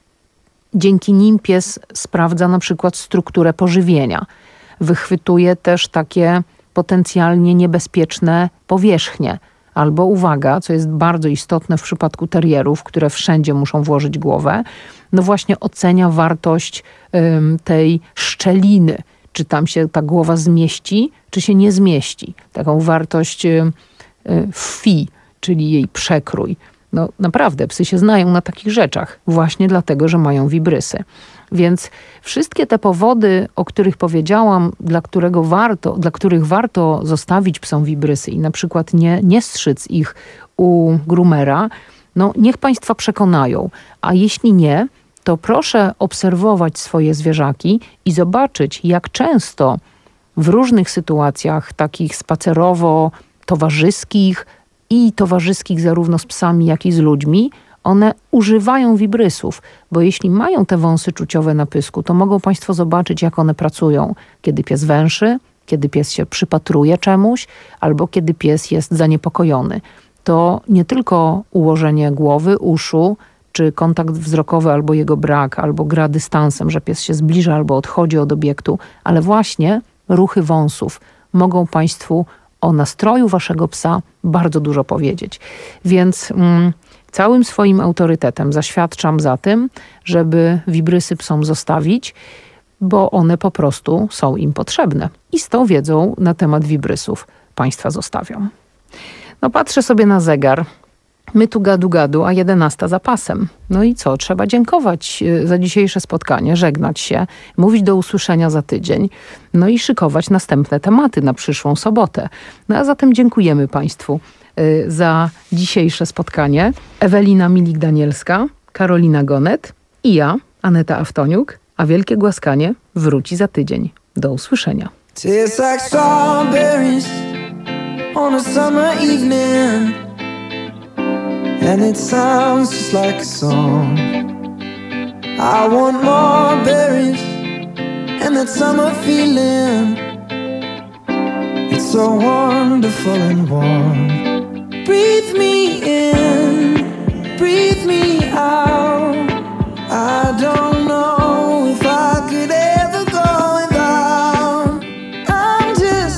Dzięki nim pies sprawdza na przykład strukturę pożywienia. Wychwytuje też takie potencjalnie niebezpieczne powierzchnie. Albo, uwaga, co jest bardzo istotne w przypadku terierów, które wszędzie muszą włożyć głowę, no właśnie ocenia wartość ym, tej szczeliny. Czy tam się ta głowa zmieści, czy się nie zmieści. Taką wartość y, y, fi, czyli jej przekrój. No naprawdę, psy się znają na takich rzeczach. Właśnie dlatego, że mają wibrysy. Więc wszystkie te powody, o których powiedziałam, dla, którego warto, dla których warto zostawić psom wibrysy i na przykład nie, nie strzyc ich u groomera, no niech Państwa przekonają. A jeśli nie, to proszę obserwować swoje zwierzaki i zobaczyć, jak często w różnych sytuacjach, takich spacerowo-towarzyskich i towarzyskich zarówno z psami, jak i z ludźmi, one używają wibrysów, bo jeśli mają te wąsy czuciowe na pysku, to mogą Państwo zobaczyć, jak one pracują, kiedy pies węszy, kiedy pies się przypatruje czemuś, albo kiedy pies jest zaniepokojony. To nie tylko ułożenie głowy, uszu, czy kontakt wzrokowy, albo jego brak, albo gra dystansem, że pies się zbliża albo odchodzi od obiektu, ale właśnie ruchy wąsów mogą Państwu o nastroju Waszego psa bardzo dużo powiedzieć. Więc mm, całym swoim autorytetem zaświadczam za tym, żeby wibrysy psom zostawić, bo one po prostu są im potrzebne. I z tą wiedzą na temat wibrysów Państwa zostawiam. No patrzę sobie na zegar. My tu gadu gadu, a jedenasta za pasem. No i co? Trzeba dziękować za dzisiejsze spotkanie, żegnać się, mówić do usłyszenia za tydzień, no i szykować następne tematy na przyszłą sobotę. No a zatem dziękujemy Państwu y, za dzisiejsze spotkanie. Ewelina Milik-Danielska, Karolina Gonet i ja, Aneta Aftoniuk, a Wielkie Głaskanie wróci za tydzień. Do usłyszenia. Tastes like strawberries on a summer evening, and it sounds just like a song. I want more berries and that summer feeling. It's so wonderful and warm. Breathe me in, breathe me out. I don't know if I could ever go without. I'm just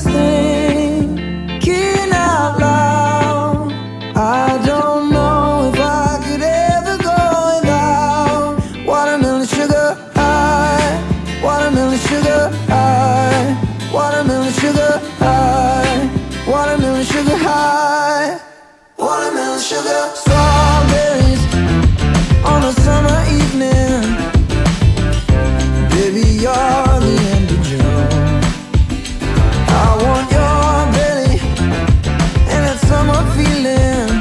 thinking out loud. I don't know if I could ever go without watermelon sugar high, watermelon sugar high, watermelon sugar high, watermelon sugar high, watermelon sugar. Strawberries on a summer evening, baby, you're the end of June. I want your belly and that summer feeling,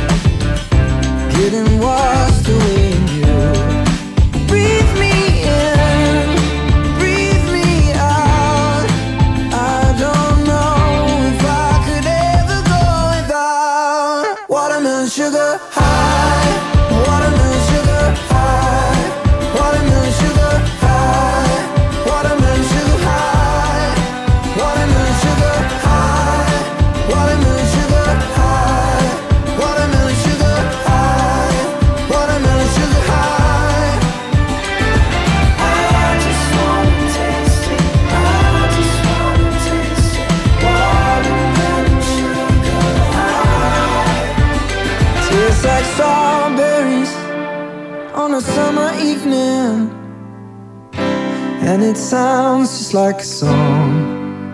getting washed away in you. Breathe me in, breathe me out. I don't know if I could ever go without watermelon sugar high, watermelon sugar high, watermelon sugar high, watermelon sugar high, watermelon sugar high, watermelon sugar high, watermelon sugar high, watermelon sugar high. I just wanna taste it, I just wanna taste it, watermelon sugar high. Tastes like strawberries on a summer evening, and it sounds just like a song.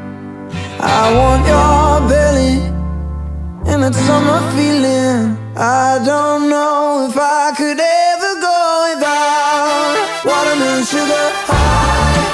I want your belly and that summer feeling. I don't know if I could ever go without watermelon sugar high.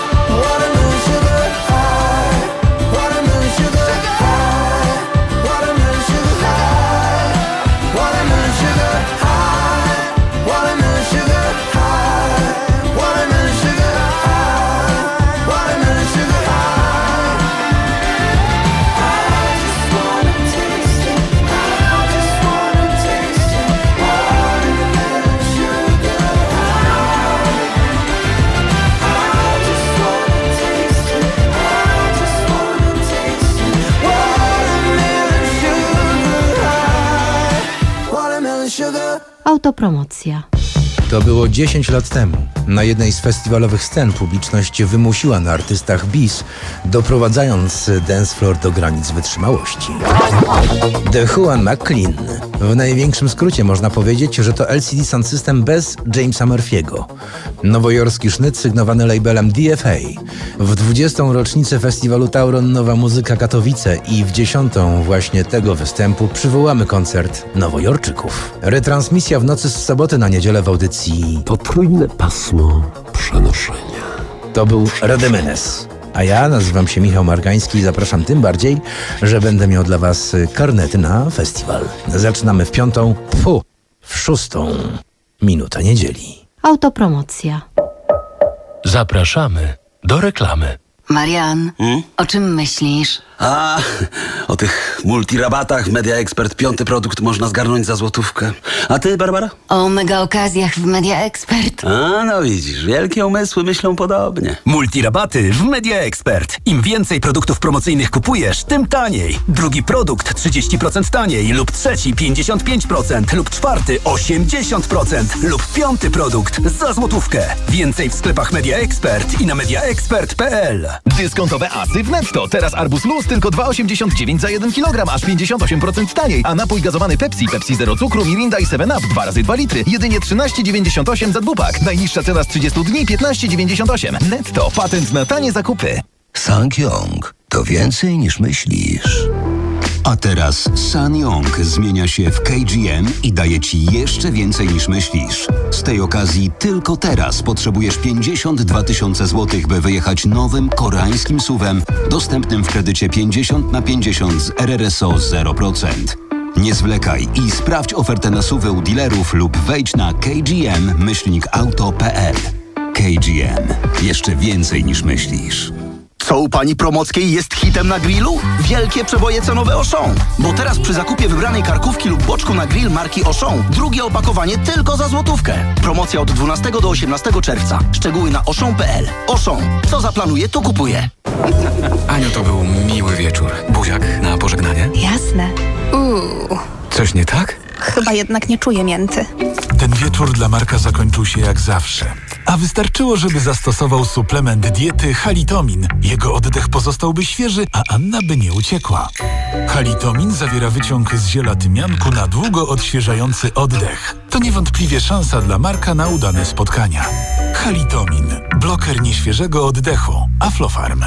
Autopromocja. To było dziesięć lat temu. Na jednej z festiwalowych scen publiczność wymusiła na artystach bis, doprowadzając dance floor do granic wytrzymałości. The Juan McLean. W największym skrócie można powiedzieć, że to L C D Sound System bez Jamesa Murphy'ego. Nowojorski sznyt sygnowany labelem D F A. W dwudziestą rocznicę festiwalu Tauron Nowa Muzyka Katowice i w dziesiątą właśnie tego występu przywołamy koncert Nowojorczyków. Retransmisja w nocy z soboty na niedzielę w audycji Potrójne pasmo przenoszenia. To był Rademenes. A ja nazywam się Michał Margański i zapraszam tym bardziej, że będę miał dla was karnety na festiwal. Zaczynamy w piątą, fu, w szóstą minutę niedzieli. Autopromocja. Zapraszamy do reklamy. Marian, Hmm? o czym myślisz? A, o tych multirabatach w Media Expert piąty produkt można zgarnąć za złotówkę. A ty, Barbara? O mega okazjach w Media Expert. A, no widzisz, wielkie umysły myślą podobnie. Multirabaty w Media Expert. Im więcej produktów promocyjnych kupujesz, tym taniej. Drugi produkt trzydzieści procent taniej lub trzeci pięćdziesiąt pięć procent lub czwarty osiemdziesiąt procent lub piąty produkt za złotówkę. Więcej w sklepach Media Expert i na media expert kropka p l. Dyskontowe asy w Netto. Teraz arbuz luz tylko dwa osiemdziesiąt dziewięć za jeden kilogram, aż pięćdziesiąt osiem procent taniej. A napój gazowany Pepsi, Pepsi Zero Cukru, Mirinda i seven up dwa razy dwa litry. Jedynie trzynaście dziewięćdziesiąt osiem za dwupak. Najniższa cena z trzydziestu dni piętnaście dziewięćdziesiąt osiem. Netto. Patent na tanie zakupy. SsangYong to więcej niż myślisz. A teraz SsangYong zmienia się w K G M i daje Ci jeszcze więcej niż myślisz. Z tej okazji tylko teraz potrzebujesz pięćdziesiąt dwa tysiące złotych, by wyjechać nowym koreańskim suwem dostępnym w kredycie pięćdziesiąt na pięćdziesiąt z R R S O zero procent. Nie zwlekaj i sprawdź ofertę na suwy u dealerów lub wejdź na kgm myślnik auto kropka p l. K G M. Jeszcze więcej niż myślisz. Co u pani Promockiej jest hitem na grillu? Wielkie przeboje cenowe Auchan. Bo teraz przy zakupie wybranej karkówki lub boczku na grill marki Auchan drugie opakowanie tylko za złotówkę. Promocja od dwunastego do osiemnastego czerwca. Szczegóły na auchan kropka p l. Auchan. Co zaplanuje, to kupuje. Aniu, to był miły wieczór. Buziak na pożegnanie? Jasne. Uuu, Coś nie tak? chyba jednak nie czuję mięty. Ten wieczór dla Marka zakończył się jak zawsze. A wystarczyło, żeby zastosował suplement diety Halitomin. Jego oddech pozostałby świeży, a Anna by nie uciekła. Halitomin zawiera wyciąg z ziela tymianku na długo odświeżający oddech. To niewątpliwie szansa dla Marka na udane spotkania. Halitomin. Bloker nieświeżego oddechu. Aflofarm.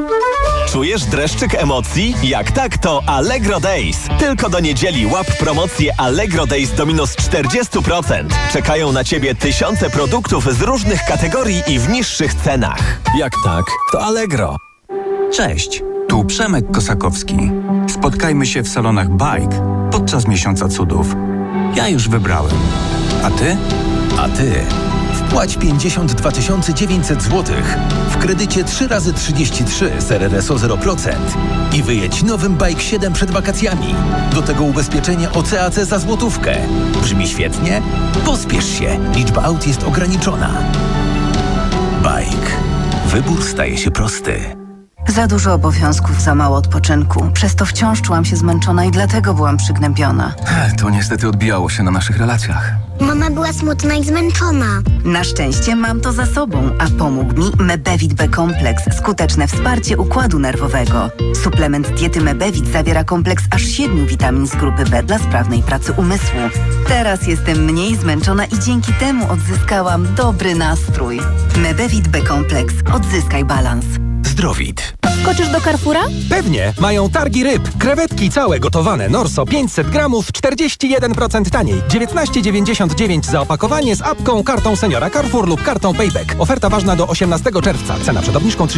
Czujesz dreszczyk emocji? Jak tak, to Allegro Days. Tylko do niedzieli łap promocję Allegro Days do minus czterdzieści procent. Czekają na Ciebie tysiące produktów z różnych kategorii i w niższych cenach. Jak tak, to Allegro. Cześć, tu Przemek Kosakowski. Spotkajmy się w salonach Bike podczas Miesiąca Cudów. Ja już wybrałem. A ty? A ty? Wpłać pięćdziesiąt dwa tysiące dziewięćset złotych w kredycie trzy razy trzydzieści trzy z R R S O zero procent i wyjedź nowym Bike siedem przed wakacjami. Do tego ubezpieczenie O C A C za złotówkę. Brzmi świetnie? Pospiesz się. Liczba aut jest ograniczona. Bike. Wybór staje się prosty. Za dużo obowiązków, za mało odpoczynku. Przez to wciąż czułam się zmęczona i dlatego byłam przygnębiona. To niestety odbijało się na naszych relacjach. Mama była smutna i zmęczona. Na szczęście mam to za sobą, a pomógł mi Mebevit B-kompleks, skuteczne wsparcie układu nerwowego. Suplement diety Mebevit zawiera kompleks aż siedmiu witamin z grupy B dla sprawnej pracy umysłu. Teraz jestem mniej zmęczona i dzięki temu odzyskałam dobry nastrój. Mebevit B-kompleks. Odzyskaj balans. Zdrowit. Skoczysz do Carrefoura? Pewnie. Mają targi ryb. Krewetki całe gotowane Norso pięćset gramów, czterdzieści jeden procent taniej. dziewiętnaście dziewięćdziesiąt dziewięć za opakowanie z apką, kartą seniora Carrefour lub kartą Payback. Oferta ważna do osiemnastego czerwca. Cena przed obniżką